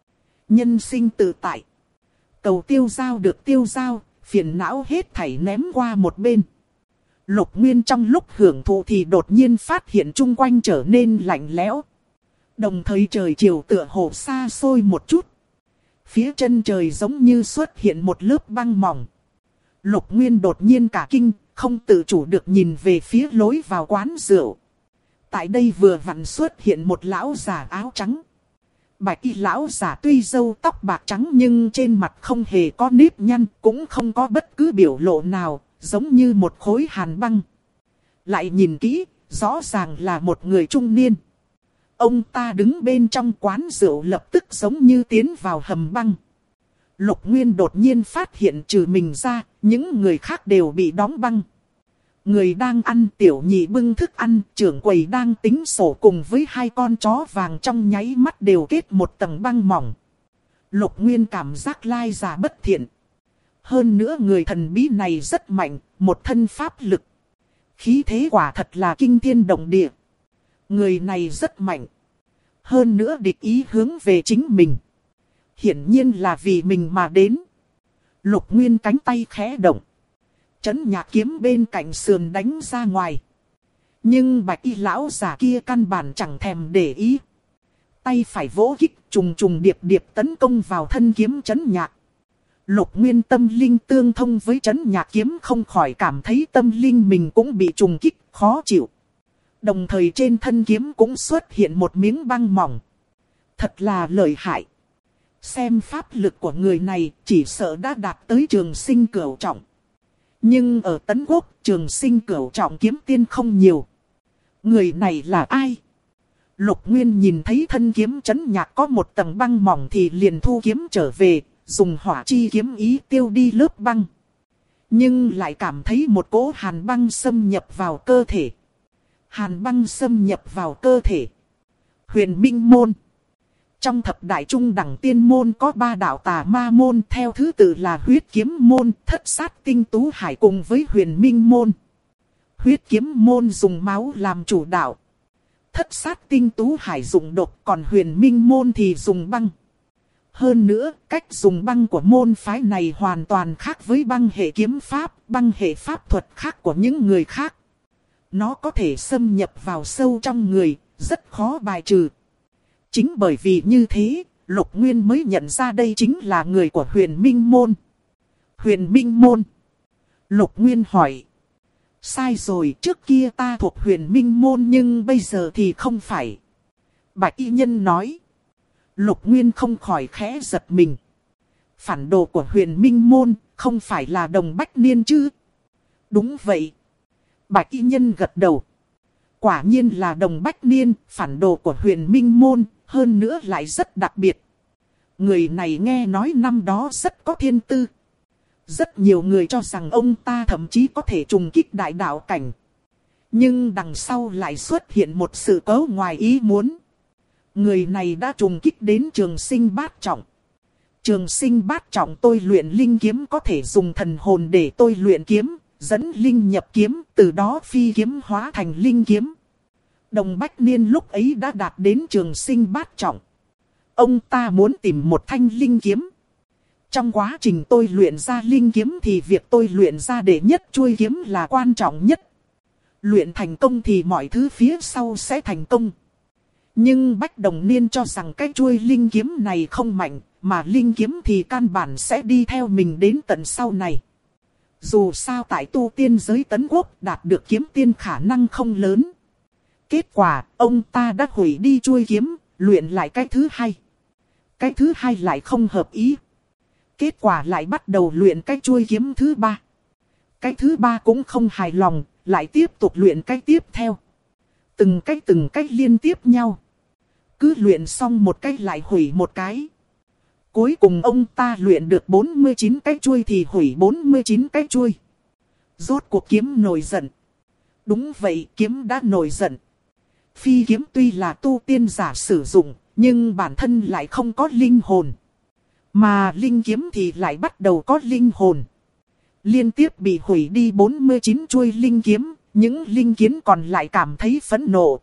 Speaker 1: Nhân sinh tự tại. Cầu tiêu dao được tiêu dao, phiền não hết thảy ném qua một bên. Lục Nguyên trong lúc hưởng thụ thì đột nhiên phát hiện chung quanh trở nên lạnh lẽo. Đồng thời trời chiều tựa hồ xa xôi một chút. Phía chân trời giống như xuất hiện một lớp băng mỏng. Lục Nguyên đột nhiên cả kinh, không tự chủ được nhìn về phía lối vào quán rượu. Tại đây vừa vặn xuất hiện một lão già áo trắng. Bạch y lão già tuy râu tóc bạc trắng nhưng trên mặt không hề có nếp nhăn, cũng không có bất cứ biểu lộ nào, giống như một khối hàn băng. Lại nhìn kỹ, rõ ràng là một người trung niên. Ông ta đứng bên trong quán rượu lập tức giống như tiến vào hầm băng. Lục Nguyên đột nhiên phát hiện trừ mình ra, những người khác đều bị đóng băng. Người đang ăn, Tiểu Nhị bưng thức ăn, trưởng quầy đang tính sổ cùng với 2 con chó vàng trong nháy mắt đều kết một tầng băng mỏng. Lục Nguyên cảm giác lai giả bất thiện. Hơn nữa người thần bí này rất mạnh, một thân pháp lực. Khí thế quả thật là kinh thiên động địa. Người này rất mạnh. Hơn nữa địch ý hướng về chính mình. Hiển nhiên là vì mình mà đến. Lục Nguyên cánh tay khẽ động. Trấn nhạc kiếm bên cạnh sườn đánh ra ngoài. Nhưng bạch y lão già kia căn bản chẳng thèm để ý. tay phải vỗ kích trùng trùng điệp điệp tấn công vào thân kiếm Trấn Nhạc. Lục Nguyên tâm linh tương thông với Trấn Nhạc kiếm không khỏi cảm thấy tâm linh mình cũng bị trùng kích, khó chịu. Đồng thời trên thân kiếm cũng xuất hiện một miếng băng mỏng. Thật là lợi hại. Xem pháp lực của người này chỉ sợ đã đạt tới trường sinh cửu trọng. Nhưng ở Tấn Quốc trường sinh cửu trọng kiếm tiên không nhiều. Người này là ai? Lục Nguyên nhìn thấy thân kiếm Trấn Nhạc có một tầng băng mỏng thì liền thu kiếm trở về, dùng hỏa chi kiếm ý tiêu đi lớp băng. Nhưng lại cảm thấy một cỗ hàn băng xâm nhập vào cơ thể. Hàn băng xâm nhập vào cơ thể. Huyền Minh môn. Trong thập đại trung đẳng tiên môn có 3 đạo tà ma môn, theo thứ tự là huyết kiếm môn, thất sát tinh tú hải cùng với huyền minh môn. Huyết kiếm môn dùng máu làm chủ đạo. Thất sát tinh tú hải dùng độc, còn huyền minh môn thì dùng băng. Hơn nữa, cách dùng băng của môn phái này hoàn toàn khác với băng hệ kiếm pháp, băng hệ pháp thuật khác của những người khác. Nó có thể xâm nhập vào sâu trong người, rất khó bài trừ. Chính bởi vì như thế, Lục Nguyên mới nhận ra đây chính là người của huyền minh môn. Huyền minh môn. Lục Nguyên hỏi. Sai rồi, trước kia ta thuộc huyền minh môn nhưng bây giờ thì không phải. Bạch y nhân nói. Lục Nguyên không khỏi khẽ giật mình. Phản đồ của huyền minh môn không phải là Đồng Bách Niên chứ? Đúng vậy. Bạch y nhân gật đầu. Quả nhiên là Đồng Bách Niên, phản đồ của huyền minh môn, hơn nữa lại rất đặc biệt. Người này nghe nói năm đó rất có thiên tư. Rất nhiều người cho rằng ông ta thậm chí có thể trùng kích đại đạo cảnh. Nhưng đằng sau lại xuất hiện một sự cố ngoài ý muốn. Người này đã trùng kích đến trường sinh bát trọng. Trường sinh bát trọng tôi luyện linh kiếm có thể dùng thần hồn để tôi luyện kiếm, dẫn linh nhập kiếm, từ đó phi kiếm hóa thành linh kiếm. Đồng Bách Niên lúc ấy đã đạt đến trường sinh bát trọng. Ông ta muốn tìm một thanh linh kiếm. Trong quá trình tôi luyện ra linh kiếm thì việc tôi luyện ra đệ nhất chuôi kiếm là quan trọng nhất. Luyện thành công thì mọi thứ phía sau sẽ thành công. Nhưng Bách Đồng Niên cho rằng cái chuôi linh kiếm này không mạnh, mà linh kiếm thì căn bản sẽ đi theo mình đến tận sau này. Dù sao tại tu tiên giới Tấn Quốc đạt được kiếm tiên khả năng không lớn. Kết quả, ông ta đã hủy đi chuôi kiếm, luyện lại cái thứ hai. Cái thứ hai lại không hợp ý. Kết quả lại bắt đầu luyện cái chuôi kiếm thứ ba. Cái thứ ba cũng không hài lòng, lại tiếp tục luyện cái tiếp theo. Từng cái liên tiếp nhau. Cứ luyện xong một cái lại hủy một cái. Cuối cùng ông ta luyện được 49 cái chuôi thì hủy 49 cái chuôi. Rốt cuộc kiếm nổi giận. Đúng vậy, kiếm đã nổi giận. Phi kiếm tuy là tu tiên giả sử dụng, nhưng bản thân lại không có linh hồn. Mà linh kiếm thì lại bắt đầu có linh hồn. Liên tiếp bị hủy đi 49 chuôi linh kiếm, những linh kiếm còn lại cảm thấy phẫn nộ.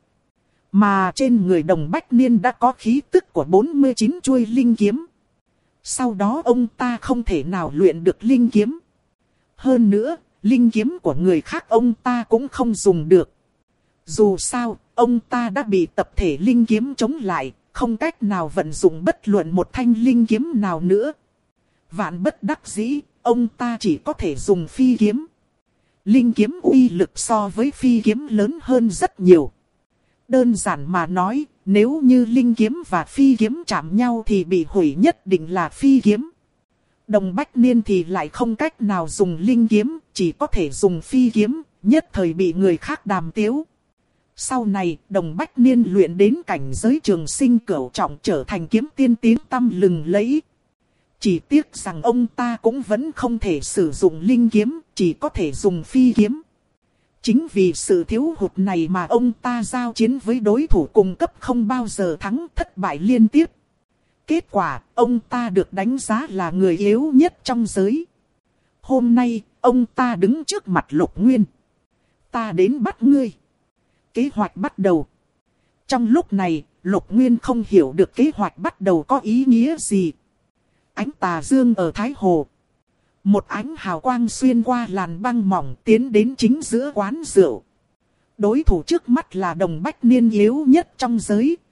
Speaker 1: Mà trên người Đồng Bách Niên đã có khí tức của 49 chuôi linh kiếm. Sau đó ông ta không thể nào luyện được linh kiếm. Hơn nữa, linh kiếm của người khác ông ta cũng không dùng được. Dù sao, ông ta đã bị tập thể linh kiếm chống lại, không cách nào vận dụng bất luận một thanh linh kiếm nào nữa. Vạn bất đắc dĩ, ông ta chỉ có thể dùng phi kiếm. Linh kiếm uy lực so với phi kiếm lớn hơn rất nhiều. Đơn giản mà nói, nếu như linh kiếm và phi kiếm chạm nhau thì bị hủy nhất định là phi kiếm. Đồng Bách Niên thì lại không cách nào dùng linh kiếm, chỉ có thể dùng phi kiếm, nhất thời bị người khác đàm tiếu. Sau này, Đồng Bách Niên luyện đến cảnh giới trường sinh cửu trọng trở thành kiếm tiên tiếng tăm lừng lẫy. Chỉ tiếc rằng ông ta cũng vẫn không thể sử dụng linh kiếm, chỉ có thể dùng phi kiếm. Chính vì sự thiếu hụt này mà ông ta giao chiến với đối thủ cùng cấp không bao giờ thắng, thất bại liên tiếp. Kết quả, ông ta được đánh giá là người yếu nhất trong giới. Hôm nay, ông ta đứng trước mặt Lục Nguyên. Ta đến bắt ngươi. Kế hoạch bắt đầu. Trong lúc này, Lục Nguyên không hiểu được kế hoạch bắt đầu có ý nghĩa gì. Ánh tà dương ở Thái Hồ. Một ánh hào quang xuyên qua làn băng mỏng tiến đến chính giữa quán rượu. Đối thủ trước mắt là Đồng Bách Niên yếu nhất trong giới,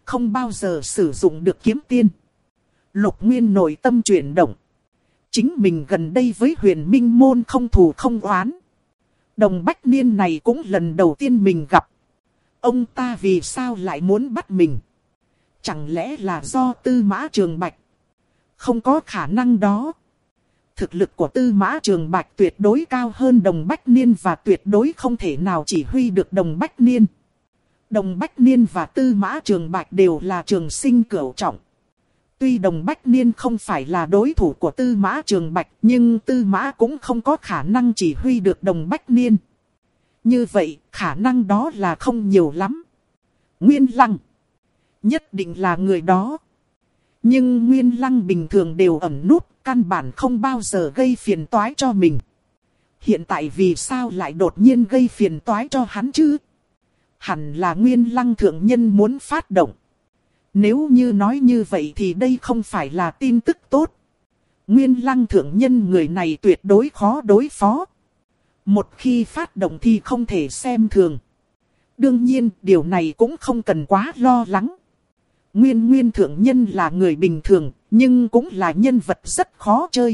Speaker 1: không bao giờ sử dụng được kiếm tiên. Lục Nguyên nội tâm chuyển động. Chính mình gần đây với Huyền Minh Môn không thù không oán. Đồng Bách Niên này cũng lần đầu tiên mình gặp. Ông ta vì sao lại muốn bắt mình? Chẳng lẽ là do Tư Mã Trường Bạch? Không có khả năng đó. Thực lực của Tư Mã Trường Bạch tuyệt đối cao hơn Đồng Bách Niên và tuyệt đối không thể nào chỉ huy được Đồng Bách Niên. Đồng Bách Niên và Tư Mã Trường Bạch đều là trường sinh cửu trọng. Tuy Đồng Bách Niên không phải là đối thủ của Tư Mã Trường Bạch, nhưng Tư Mã cũng không có khả năng chỉ huy được Đồng Bách Niên. Như vậy, khả năng đó là không nhiều lắm. Nguyên Lăng nhất định là người đó. Nhưng Nguyên Lăng bình thường đều ẩn núp, căn bản không bao giờ gây phiền toái cho mình. Hiện tại vì sao lại đột nhiên gây phiền toái cho hắn chứ? Hẳn là Nguyên Lăng thượng nhân muốn phát động. Nếu như nói như vậy thì đây không phải là tin tức tốt. Nguyên Lăng thượng nhân người này tuyệt đối khó đối phó. Một khi phát động thì không thể xem thường. Đương nhiên, điều này cũng không cần quá lo lắng. Nguyên thượng nhân là người bình thường, nhưng cũng là nhân vật rất khó chơi.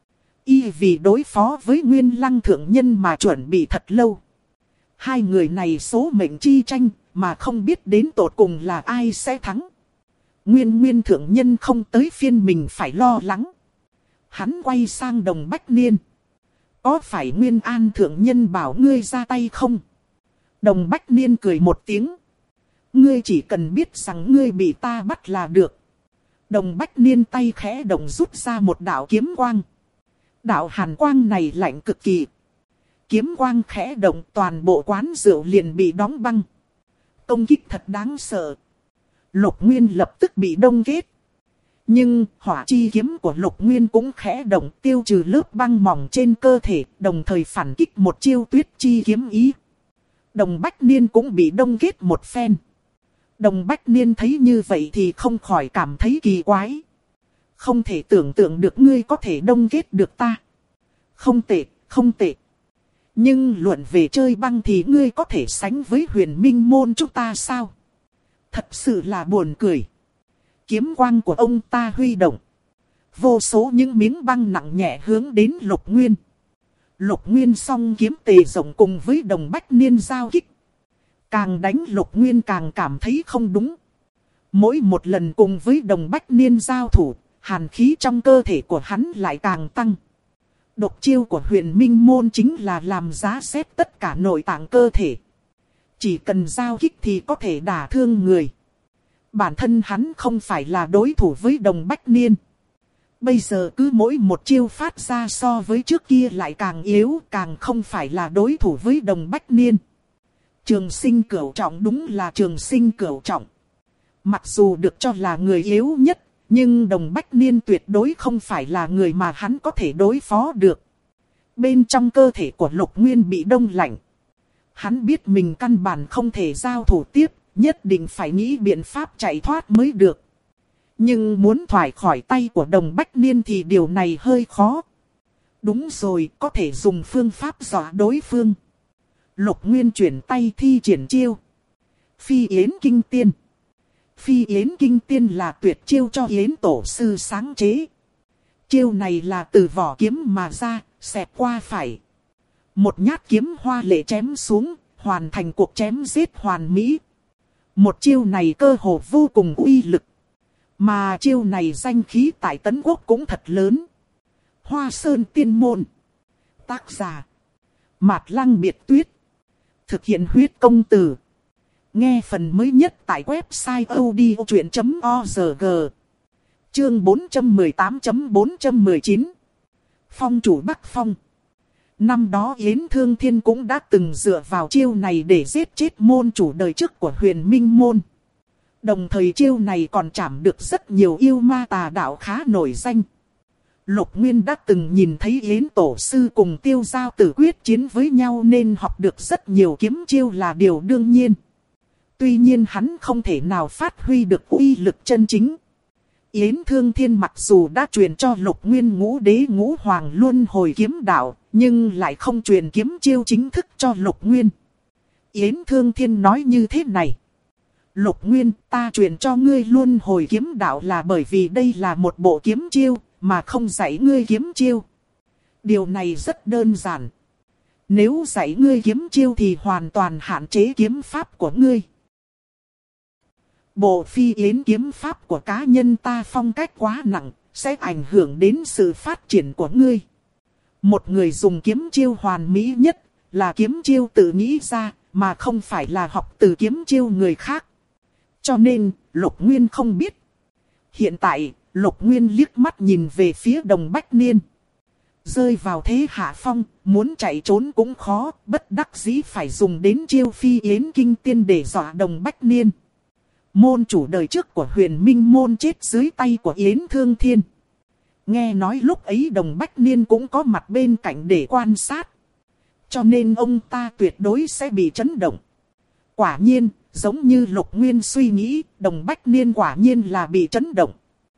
Speaker 1: Y vì đối phó với Nguyên Lăng thượng nhân mà chuẩn bị thật lâu. Hai người này số mệnh chi tranh, mà không biết đến tột cùng là ai sẽ thắng. Nguyên thượng nhân không tới phiên mình phải lo lắng. Hắn quay sang Đồng Bách Niên. Có phải Nguyên An thượng nhân bảo ngươi ra tay không? Đồng Bách Niên cười một tiếng. Ngươi chỉ cần biết rằng ngươi bị ta bắt là được. Đồng Bách Niên tay khẽ động rút ra một đạo kiếm quang. Đạo hàn quang này lạnh cực kỳ. Kiếm quang khẽ động, toàn bộ quán rượu liền bị đóng băng. Công kích thật đáng sợ. Lục Nguyên lập tức bị đông kết. Nhưng hỏa chi kiếm của Lục Nguyên cũng khẽ động, tiêu trừ lớp băng mỏng trên cơ thể, đồng thời phản kích một chiêu tuyết chi kiếm ý. Đồng Bách Niên cũng bị đông kết một phen. Đồng Bách Niên thấy như vậy thì không khỏi cảm thấy kỳ quái. Không thể tưởng tượng được ngươi có thể đông kết được ta. Không tệ, không tệ. Nhưng luận về chơi băng thì ngươi có thể sánh với Huyền Minh Môn chúng ta sao? Thật sự là buồn cười. Kiếm quang của ông ta huy động. Vô số những miếng băng nặng nhẹ hướng đến Lục Nguyên. Lục Nguyên song kiếm tề rộng cùng với Đồng Bách Niên giao kích. Càng đánh Lục Nguyên càng cảm thấy không đúng. Mỗi một lần cùng với Đồng Bách Niên giao thủ, hàn khí trong cơ thể của hắn lại càng tăng. Độc chiêu của Huyền Minh Môn chính là làm giá xét tất cả nội tạng cơ thể. Chỉ cần giao kích thì có thể đả thương người. Bản thân hắn không phải là đối thủ với Đồng Bách Niên. Bây giờ cứ mỗi một chiêu phát ra so với trước kia lại càng yếu, càng không phải là đối thủ với Đồng Bách Niên. Trường sinh cửu trọng đúng là trường sinh cửu trọng. Mặc dù được cho là người yếu nhất, nhưng Đồng Bách Niên tuyệt đối không phải là người mà hắn có thể đối phó được. Bên trong cơ thể của Lục Nguyên bị đông lạnh. Hắn biết mình căn bản không thể giao thủ tiếp, nhất định phải nghĩ biện pháp chạy thoát mới được. Nhưng muốn thoát khỏi tay của Đồng Bách Niên thì điều này hơi khó. Đúng rồi, có thể dùng phương pháp dọa đối phương. Lục Nguyên chuyển tay thi triển chiêu. Phi Yến Kinh Tiên. Phi Yến Kinh Tiên là tuyệt chiêu cho Yến Tổ sư sáng chế. Chiêu này là từ vỏ kiếm mà ra, xẹt qua phải. Một nhát kiếm hoa lệ chém xuống, hoàn thành cuộc chém giết hoàn mỹ. Một chiêu này cơ hồ vô cùng uy lực. Mà chiêu này danh khí tại Tấn Quốc cũng thật lớn. Hoa Sơn Tiên Môn. Tác giả Mạt Lăng Biệt Tuyết. Thực hiện huyết công từ. Nghe phần mới nhất tại website odchuyện.org. Chương 418.419. Phong chủ Bắc Phong. Năm đó Yến Thương Thiên cũng đã từng dựa vào chiêu này để giết chết môn chủ đời trước của Huyền Minh Môn. Đồng thời chiêu này còn chảm được rất nhiều yêu ma tà đạo khá nổi danh. Lục Nguyên đã từng nhìn thấy Yến Tổ sư cùng Tiêu Giao Tử quyết chiến với nhau nên học được rất nhiều kiếm chiêu là điều đương nhiên. Tuy nhiên hắn không thể nào phát huy được uy lực chân chính. Yến Thương Thiên mặc dù đã truyền cho Lục Nguyên Ngũ Đế Ngũ Hoàng Luân Hồi kiếm đạo, nhưng lại không truyền kiếm chiêu chính thức cho Lục Nguyên. Yến Thương Thiên nói như thế này. Lục Nguyên, ta truyền cho ngươi luân hồi kiếm đạo là bởi vì đây là một bộ kiếm chiêu, mà không dạy ngươi kiếm chiêu. Điều này rất đơn giản. Nếu dạy ngươi kiếm chiêu thì hoàn toàn hạn chế kiếm pháp của ngươi. Bộ phi yến kiếm pháp của cá nhân ta phong cách quá nặng, sẽ ảnh hưởng đến sự phát triển của ngươi. Một người dùng kiếm chiêu hoàn mỹ nhất là kiếm chiêu tự nghĩ ra, mà không phải là học từ kiếm chiêu người khác. Cho nên, Lục Nguyên không biết. Hiện tại, Lục Nguyên liếc mắt nhìn về phía Đồng Bách Niên. Rơi vào thế hạ phong, muốn chạy trốn cũng khó, bất đắc dĩ phải dùng đến chiêu phi yến kinh tiên để dọa Đồng Bách Niên. Môn chủ đời trước của Huyền Minh môn chết dưới tay của Yến Thương Thiên. Nghe nói lúc ấy Đồng Bách Niên cũng có mặt bên cạnh để quan sát. Cho nên ông ta tuyệt đối sẽ bị chấn động. Quả nhiên, giống như Lục Nguyên suy nghĩ, Đồng Bách Niên quả nhiên là bị chấn động.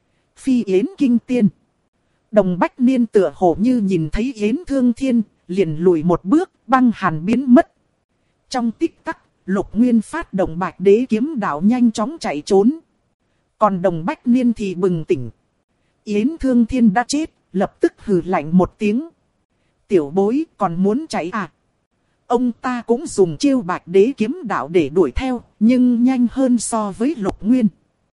Speaker 1: Phi yến kinh tiên. Đồng Bách Niên tựa hồ như nhìn thấy Yến Thương Thiên, liền lùi một bước, băng hàn biến mất. Trong tích tắc, Lục Nguyên phát động Bạch Đế kiếm đạo nhanh chóng chạy trốn. Còn Đồng Bách Niên thì bừng tỉnh. Yến Thương Thiên đã chết, lập tức hừ lạnh một tiếng. Tiểu bối còn muốn chạy à? Ông ta cũng dùng chiêu Bạch Đế kiếm đạo để đuổi theo, nhưng nhanh hơn so với Lục Nguyên.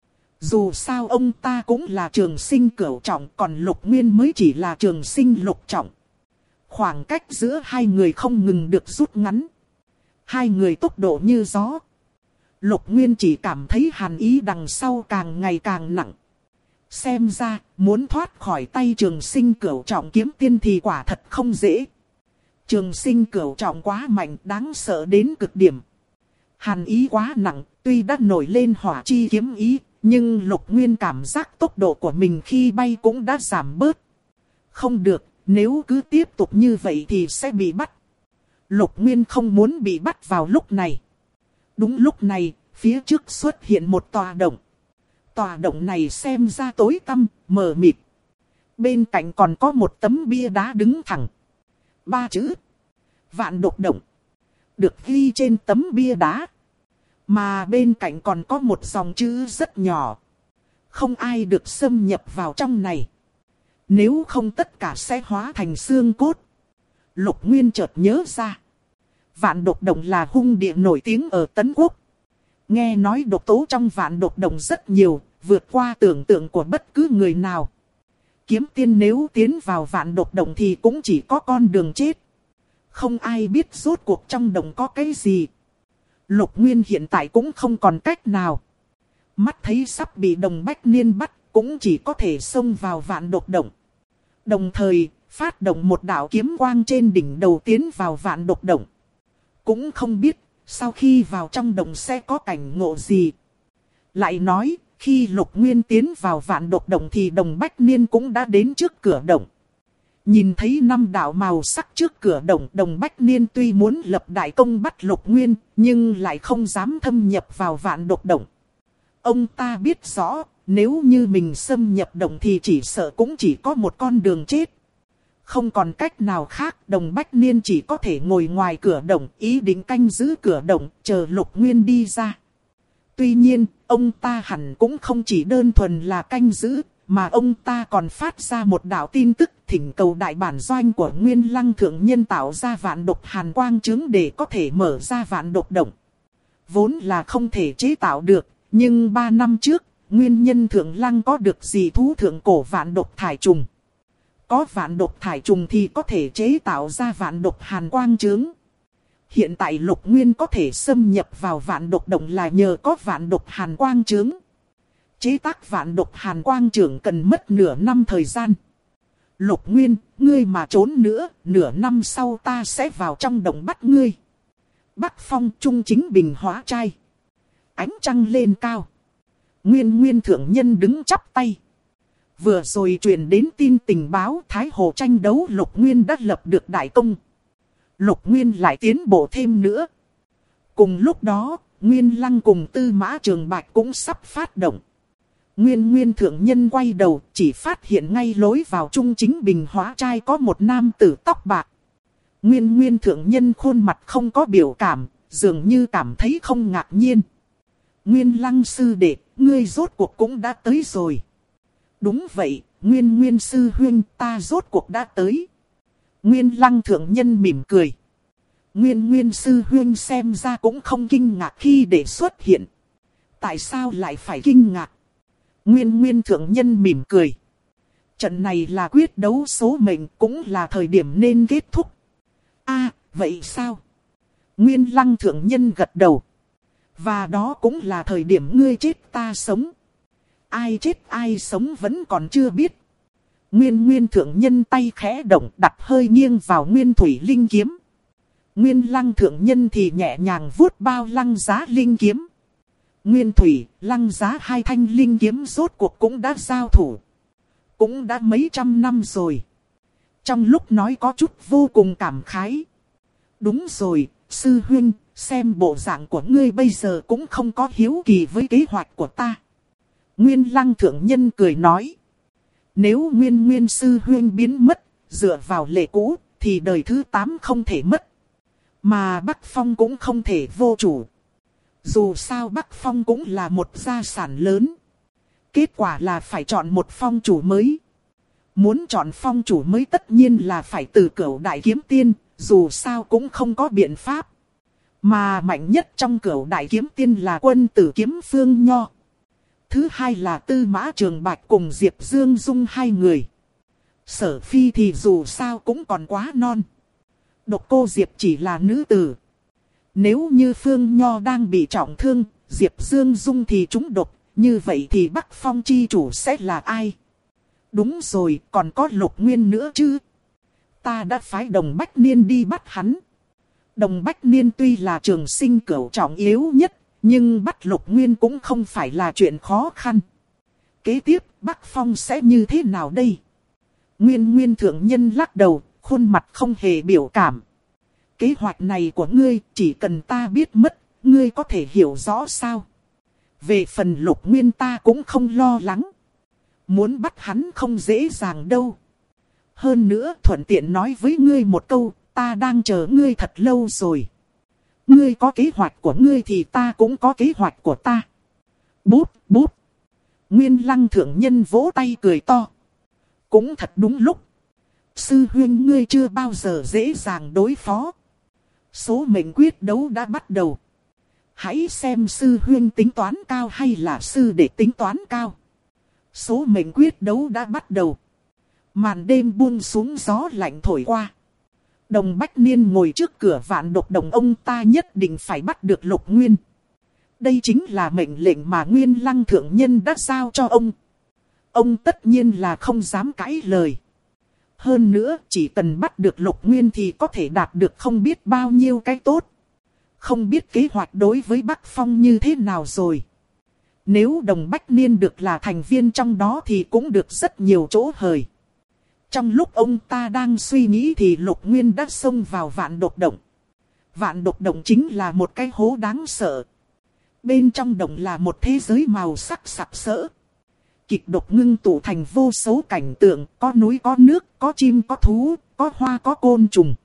Speaker 1: Dù sao ông ta cũng là trường sinh cửu trọng, còn Lục Nguyên mới chỉ là trường sinh lục trọng. Khoảng cách giữa hai người không ngừng được rút ngắn. Hai người tốc độ như gió. Lục Nguyên chỉ cảm thấy hàn ý đằng sau càng ngày càng nặng. Xem ra, muốn thoát khỏi tay trường sinh cửu trọng kiếm tiên thì quả thật không dễ. Trường sinh cửu trọng quá mạnh, đáng sợ đến cực điểm. Hàn ý quá nặng, tuy đã nổi lên hỏa chi kiếm ý, nhưng Lục Nguyên cảm giác tốc độ của mình khi bay cũng đã giảm bớt. Không được, nếu cứ tiếp tục như vậy thì sẽ bị bắt. Lục Nguyên không muốn bị bắt vào lúc này. Đúng lúc này, phía trước xuất hiện một tòa động. Tòa động này xem ra tối tăm, mờ mịt. Bên cạnh còn có một tấm bia đá đứng thẳng. 3 chữ. Vạn độc động. Được ghi trên tấm bia đá. Mà bên cạnh còn có một dòng chữ rất nhỏ. Không ai được xâm nhập vào trong này. Nếu không tất cả sẽ hóa thành xương cốt. Lục Nguyên chợt nhớ ra. Vạn độc động là hung địa nổi tiếng ở Tấn Quốc. Nghe nói độc tố trong vạn độc động rất nhiều, vượt qua tưởng tượng của bất cứ người nào. Kiếm tiên nếu tiến vào vạn độc động thì cũng chỉ có con đường chết. Không ai biết rốt cuộc trong động có cái gì. Lục Nguyên hiện tại cũng không còn cách nào. Mắt thấy sắp bị Đồng Bách Niên bắt, cũng chỉ có thể xông vào vạn độc động. Đồng thời, phát động một đạo kiếm quang trên đỉnh đầu tiến vào vạn độc động. Cũng không biết, sau khi vào trong động sẽ có cảnh ngộ gì. Lại nói, khi Lục Nguyên tiến vào vạn độc động thì Đồng Bách Niên cũng đã đến trước cửa động. Nhìn thấy 5 đạo màu sắc trước cửa động, Đồng Bách Niên tuy muốn lập đại công bắt Lục Nguyên, nhưng lại không dám thâm nhập vào vạn độc động. Ông ta biết rõ, nếu như mình xâm nhập động thì chỉ sợ cũng chỉ có một con đường chết. Không còn cách nào khác, Đồng Bách Niên chỉ có thể ngồi ngoài cửa động, ý định canh giữ cửa động, chờ Lục Nguyên đi ra. Tuy nhiên, ông ta hẳn cũng không chỉ đơn thuần là canh giữ, mà ông ta còn phát ra một đạo tin tức thỉnh cầu đại bản doanh của Nguyên Lăng Thượng Nhân tạo ra vạn độc hàn quang chứng để có thể mở ra vạn độc động. Vốn là không thể chế tạo được, nhưng 3 năm trước, Nguyên Nhân Thượng Lăng có được dị thú thượng cổ vạn độc thải trùng. Có vạn độc thải trùng thì có thể chế tạo ra vạn độc hàn quang chứng. Hiện tại Lục Nguyên có thể xâm nhập vào vạn độc động là nhờ có vạn độc hàn quang chứng. Chế tác vạn độc hàn quang trưởng cần mất nửa năm thời gian. Lục Nguyên, ngươi mà trốn nữa, nửa năm sau ta sẽ vào trong động bắt ngươi. Bắc Phong Trung Chính Bình hóa trai. Ánh trăng lên cao. Nguyên Thượng Nhân đứng chắp tay. Vừa rồi truyền đến tin tình báo Thái Hồ tranh đấu Lục Nguyên đã lập được đại công. Lục Nguyên lại tiến bộ thêm nữa. Cùng lúc đó, Nguyên Lăng cùng Tư Mã Trường Bạch cũng sắp phát động. Nguyên Thượng Nhân quay đầu, chỉ phát hiện ngay lối vào Trung Chính Bình hóa trai có một nam tử tóc bạc. Nguyên Thượng Nhân khuôn mặt không có biểu cảm, dường như cảm thấy không ngạc nhiên. Nguyên Lăng sư đệ, ngươi rốt cuộc cũng đã tới rồi. Đúng vậy, Nguyên sư huynh, ta rốt cuộc đã tới. Nguyên Lăng thượng nhân mỉm cười. Nguyên sư huynh xem ra cũng không kinh ngạc khi để xuất hiện. Tại sao lại phải kinh ngạc? Nguyên thượng nhân mỉm cười. Trận này là quyết đấu số mệnh, cũng là thời điểm nên kết thúc. Vậy sao? Nguyên Lăng thượng nhân gật đầu. Và đó cũng là thời điểm ngươi chết ta sống. Ai chết ai sống vẫn còn chưa biết. Nguyên thượng nhân tay khẽ động, đặt hơi nghiêng vào nguyên thủy linh kiếm. Nguyên Lăng thượng nhân thì nhẹ nhàng vuốt bao lăng giá linh kiếm. Nguyên thủy, lăng giá hai thanh linh kiếm rốt cuộc cũng đã giao thủ. Cũng đã mấy trăm năm rồi. Trong lúc nói có chút vô cùng cảm khái. Đúng rồi, sư huynh, xem bộ dạng của ngươi bây giờ cũng không có hiếu kỳ với kế hoạch của ta. Nguyên Lăng thượng nhân cười nói. Nếu Nguyên sư huynh biến mất, dựa vào lệ cũ, thì đời thứ 8 không thể mất. Mà Bắc Phong cũng không thể vô chủ. Dù sao Bắc Phong cũng là một gia sản lớn. Kết quả là phải chọn một phong chủ mới. Muốn chọn phong chủ mới tất nhiên là phải từ Cửu Đại Kiếm Tiên, dù sao cũng không có biện pháp. Mà mạnh nhất trong Cửu Đại Kiếm Tiên là Quân Tử Kiếm Phương Nho. Thứ hai là Tư Mã Trường Bạch cùng Diệp Dương Dung hai người. Sở Phi thì dù sao cũng còn quá non. Độc Cô Diệp chỉ là nữ tử. Nếu như Phương Nho đang bị trọng thương, Diệp Dương Dung thì trúng độc, như vậy thì Bắc Phong chi chủ sẽ là ai? Đúng rồi, còn có Lục Nguyên nữa chứ. Ta đã phái Đồng Bách Niên đi bắt hắn. Đồng Bách Niên tuy là trường sinh cửu trọng yếu nhất, nhưng bắt Lục Nguyên cũng không phải là chuyện khó khăn. Kế tiếp, Bắc Phong sẽ như thế nào đây? Nguyên thượng nhân lắc đầu, khuôn mặt không hề biểu cảm. Kế hoạch này của ngươi, chỉ cần ta biết mất, ngươi có thể hiểu rõ sao? Về phần Lục Nguyên ta cũng không lo lắng. Muốn bắt hắn không dễ dàng đâu. Hơn nữa thuận tiện nói với ngươi một câu, ta đang chờ ngươi thật lâu rồi. Ngươi có kế hoạch của ngươi thì ta cũng có kế hoạch của ta. Bút. Nguyên Lăng thượng nhân vỗ tay cười to. Cũng thật đúng lúc. Sư huynh ngươi chưa bao giờ dễ dàng đối phó. Số mệnh quyết đấu đã bắt đầu. Hãy xem sư huynh tính toán cao hay là sư đệ tính toán cao. Số mệnh quyết đấu đã bắt đầu. Màn đêm buông xuống, gió lạnh thổi qua. Đồng Bách Niên ngồi trước cửa Vạn Độc Đồng, ông ta nhất định phải bắt được Lục Nguyên. Đây chính là mệnh lệnh mà Nguyên Lăng thượng nhân đã giao cho ông. Ông tất nhiên là không dám cãi lời. Hơn nữa, chỉ cần bắt được Lục Nguyên thì có thể đạt được không biết bao nhiêu cái tốt. Không biết kế hoạch đối với Bắc Phong như thế nào rồi. Nếu Đồng Bách Niên được là thành viên trong đó thì cũng được rất nhiều chỗ hời. Trong lúc ông ta đang suy nghĩ thì Lục Nguyên đã xông vào Vạn Độc Động. Vạn Độc Động chính là một cái hố đáng sợ. Bên trong động là một thế giới màu sắc sặc sỡ. Kịch độc ngưng tụ thành vô số cảnh tượng, có núi có nước, có chim có thú, có hoa có côn trùng.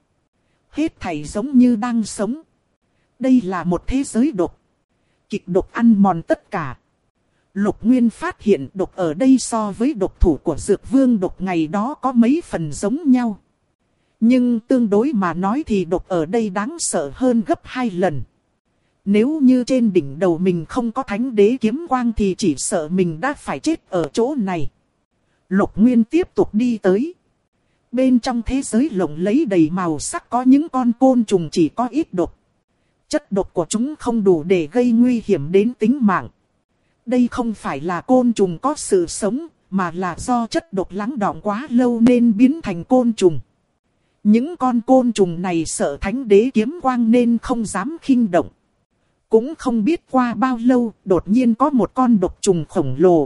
Speaker 1: Hết thảy giống như đang sống. Đây là một thế giới độc. Kịch độc ăn mòn tất cả. Lục Nguyên phát hiện độc ở đây so với độc thủ của Dược Vương độc ngày đó có mấy phần giống nhau. Nhưng tương đối mà nói thì độc ở đây đáng sợ hơn gấp 2 lần. Nếu như trên đỉnh đầu mình không có thánh đế kiếm quang thì chỉ sợ mình đã phải chết ở chỗ này. Lục Nguyên tiếp tục đi tới. Bên trong thế giới lộng lẫy đầy màu sắc có những con côn trùng chỉ có ít độc. Chất độc của chúng không đủ để gây nguy hiểm đến tính mạng. Đây không phải là côn trùng có sự sống, mà là do chất độc lắng đọng quá lâu nên biến thành côn trùng. Những con côn trùng này sợ thánh đế kiếm quang nên không dám khinh động. Cũng không biết qua bao lâu, đột nhiên có một con độc trùng khổng lồ.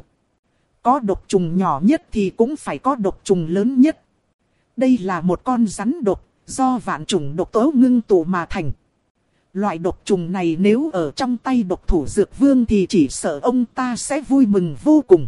Speaker 1: Có độc trùng nhỏ nhất thì cũng phải có độc trùng lớn nhất. Đây là một con rắn độc, do vạn trùng độc tố ngưng tụ mà thành. Loại độc trùng này nếu ở trong tay độc thủ Dược Vương thì chỉ sợ ông ta sẽ vui mừng vô cùng.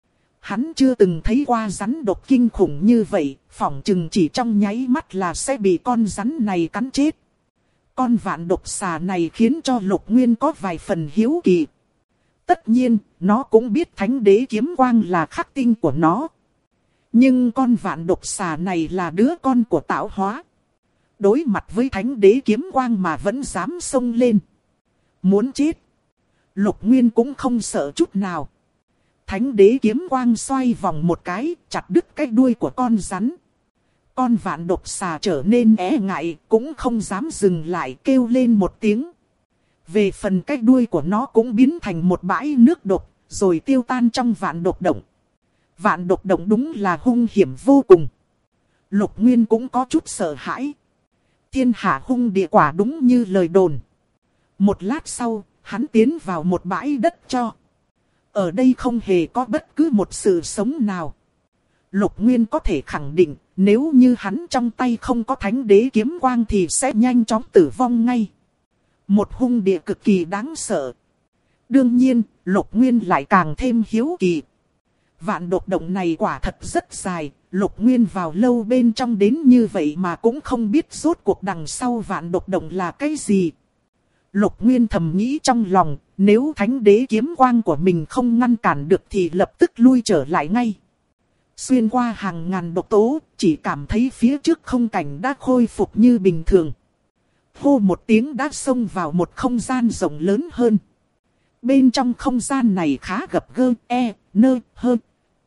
Speaker 1: Hắn chưa từng thấy qua rắn độc kinh khủng như vậy, phỏng chừng chỉ trong nháy mắt là sẽ bị con rắn này cắn chết. Con vạn độc xà này khiến cho Lục Nguyên có vài phần hiếu kỳ. Tất nhiên, nó cũng biết thánh đế kiếm quang là khắc tinh của nó. Nhưng con vạn độc xà này là đứa con của tạo hóa. Đối mặt với thánh đế kiếm quang mà vẫn dám xông lên. Muốn chết. Lục Nguyên cũng không sợ chút nào. Thánh đế kiếm quang xoay vòng một cái, chặt đứt cái đuôi của con rắn. Con vạn độc xà trở nên e ngại, cũng không dám dừng lại, kêu lên một tiếng. Về phần cái đuôi của nó cũng biến thành một bãi nước độc, rồi tiêu tan trong vạn độc động. Vạn độc động đúng là hung hiểm vô cùng. Lục Nguyên cũng có chút sợ hãi. Thiên hạ hung địa quả đúng như lời đồn. Một lát sau, hắn tiến vào một bãi đất cho. Ở đây không hề có bất cứ một sự sống nào. Lục Nguyên có thể khẳng định, nếu như hắn trong tay không có thánh đế kiếm quang thì sẽ nhanh chóng tử vong ngay. Một hung địa cực kỳ đáng sợ. Đương nhiên, Lục Nguyên lại càng thêm hiếu kỳ. Vạn độc động này quả thật rất dài, Lục Nguyên vào lâu bên trong đến như vậy mà cũng không biết rốt cuộc đằng sau vạn độc động là cái gì. Lục Nguyên thầm nghĩ trong lòng, nếu thánh đế kiếm quang của mình không ngăn cản được thì lập tức lui trở lại ngay. Xuyên qua hàng ngàn độc tố, chỉ cảm thấy phía trước không cảnh đã khôi phục như bình thường. Hô một tiếng đã xông vào một không gian rộng lớn hơn. Bên trong không gian này khá gập ghềnh, nơ, hơn.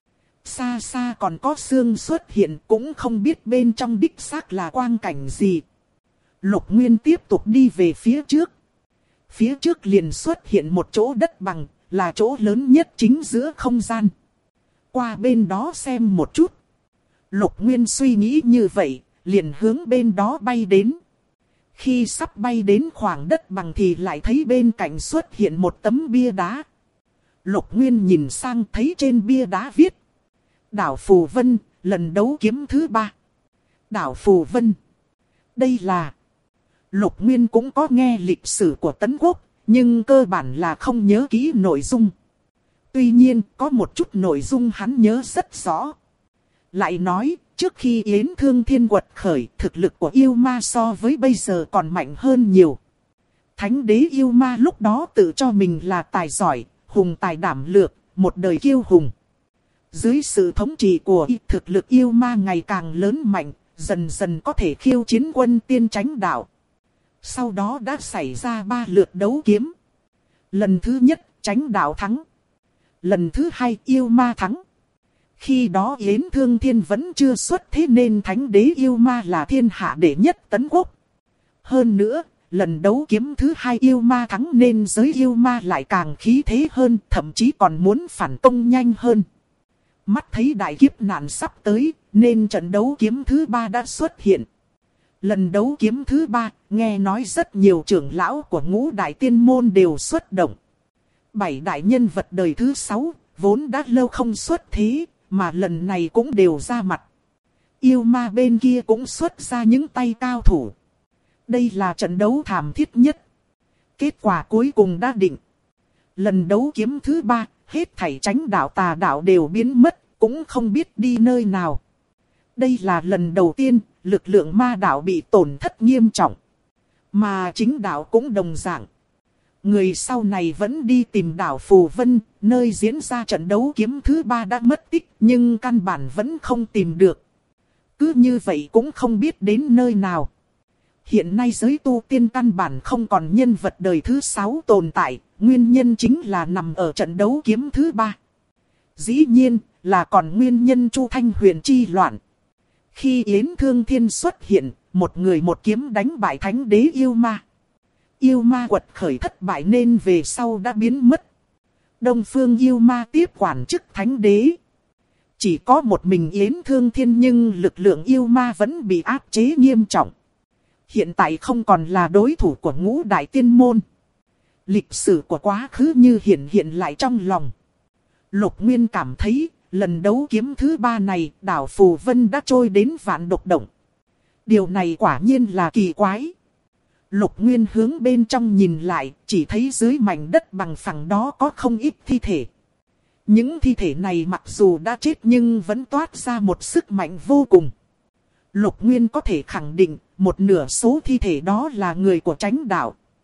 Speaker 1: Xa xa còn có xương xuất hiện, cũng không biết bên trong đích xác là quang cảnh gì. Lục Nguyên tiếp tục đi về phía trước. Phía trước liền xuất hiện một chỗ đất bằng, là chỗ lớn nhất chính giữa không gian. Qua bên đó xem một chút. Lục Nguyên suy nghĩ như vậy, liền hướng bên đó bay đến. Khi sắp bay đến khoảng đất bằng thì lại thấy bên cạnh xuất hiện một tấm bia đá. Lục Nguyên nhìn sang thấy trên bia đá viết. Đảo Phù Vân, lần đấu kiếm thứ 3. Đảo Phù Vân. Đây là... Lục Nguyên cũng có nghe lịch sử của Tấn Quốc, nhưng cơ bản là không nhớ kỹ nội dung. Tuy nhiên, có một chút nội dung hắn nhớ rất rõ. Lại nói, trước khi Yến Thương Thiên quật khởi, thực lực của yêu ma so với bây giờ còn mạnh hơn nhiều. Thánh đế yêu ma lúc đó tự cho mình là tài giỏi, hùng tài đảm lược, một đời kiêu hùng. Dưới sự thống trị của thực lực yêu ma ngày càng lớn mạnh, dần dần có thể khiêu chiến quân tiên chánh đạo. Sau đó đã xảy ra 3 lượt đấu kiếm. Lần thứ nhất, chánh đạo thắng. Lần thứ hai, yêu ma thắng. Khi đó Yến Thương Thiên vẫn chưa xuất thế nên thánh đế yêu ma là thiên hạ đệ nhất Tấn Quốc. Hơn nữa, lần đấu kiếm thứ 2 yêu ma thắng nên giới yêu ma lại càng khí thế hơn, thậm chí còn muốn phản công nhanh hơn. Mắt thấy đại kiếp nạn sắp tới, nên trận đấu kiếm thứ 3 đã xuất hiện. Lần đấu kiếm thứ 3, nghe nói rất nhiều trưởng lão của ngũ đại tiên môn đều xuất động. 7 đại nhân vật đời thứ 6, vốn đã lâu không xuất thế, mà lần này cũng đều ra mặt. Yêu ma bên kia cũng xuất ra những tay cao thủ. Đây là trận đấu thảm thiết nhất. Kết quả cuối cùng đã định. Lần đấu kiếm thứ 3, hết thảy chánh đạo tà đạo đều biến mất, cũng không biết đi nơi nào. Đây là lần đầu tiên, lực lượng ma đạo bị tổn thất nghiêm trọng. Mà chính đạo cũng đồng dạng. Người sau này vẫn đi tìm đảo Phù Vân, nơi diễn ra trận đấu kiếm thứ 3 đã mất tích, nhưng căn bản vẫn không tìm được. Cứ như vậy cũng không biết đến nơi nào. Hiện nay giới tu tiên căn bản không còn nhân vật đời thứ 6 tồn tại, nguyên nhân chính là nằm ở trận đấu kiếm thứ 3. Dĩ nhiên là còn nguyên nhân Chu Thanh Huyền chi loạn. Khi Yến Thương Thiên xuất hiện, một người một kiếm đánh bại thánh đế yêu ma. Yêu ma quật khởi thất bại nên về sau đã biến mất. Đông Phương yêu ma tiếp quản chức thánh đế. Chỉ có một mình Yến Thương Thiên nhưng lực lượng yêu ma vẫn bị áp chế nghiêm trọng. Hiện tại không còn là đối thủ của ngũ đại tiên môn. Lịch sử của quá khứ như hiện lại trong lòng. Lục Nguyên cảm thấy, lần đấu kiếm thứ 3 này, đảo Phù Vân đã trôi đến vạn độc động. Điều này quả nhiên là kỳ quái. Lục Nguyên hướng bên trong nhìn lại, chỉ thấy dưới mảnh đất bằng phẳng đó có không ít thi thể. Những thi thể này mặc dù đã chết nhưng vẫn toát ra một sức mạnh vô cùng. Lục Nguyên có thể khẳng định, một nửa số thi thể đó là người của chánh đạo.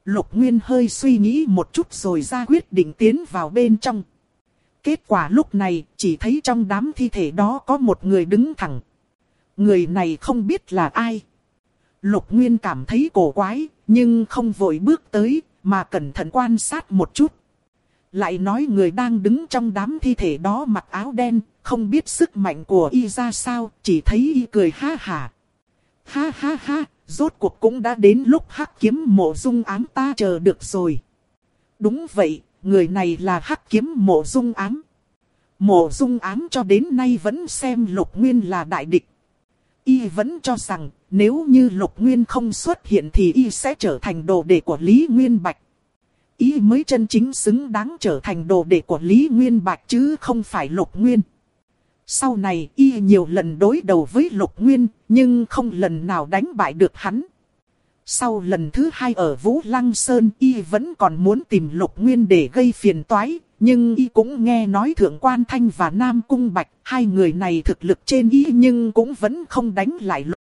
Speaker 1: Lục Nguyên hơi suy nghĩ một chút rồi ra quyết định tiến vào bên trong. Kết quả lúc này chỉ thấy trong đám thi thể đó có một người đứng thẳng. Người này không biết là ai. Lục Nguyên cảm thấy cổ quái, nhưng không vội bước tới, mà cẩn thận quan sát một chút. Lại nói người đang đứng trong đám thi thể đó mặc áo đen, không biết sức mạnh của y ra sao, chỉ thấy y cười ha hả. Ha ha ha, rốt cuộc cũng đã đến lúc Hắc Kiếm Mộ Dung Ám ta chờ được rồi. Đúng vậy, người này là Hắc Kiếm Mộ Dung Ám. Mộ Dung Ám cho đến nay vẫn xem Lục Nguyên là đại địch. Y vẫn cho rằng nếu như Lục Nguyên không xuất hiện thì y sẽ trở thành đồ đệ của Lý Nguyên Bạch. Y mới chân chính xứng đáng trở thành đồ đệ của Lý Nguyên Bạch chứ không phải Lục Nguyên. Sau này y nhiều lần đối đầu với Lục Nguyên, nhưng không lần nào đánh bại được hắn. Sau lần thứ hai ở Vũ Lăng Sơn, y vẫn còn muốn tìm Lục Nguyên để gây phiền toái, nhưng y cũng nghe nói Thượng Quan Thanh và Nam Cung Bạch, hai người này thực lực trên y nhưng cũng vẫn không đánh lại Lục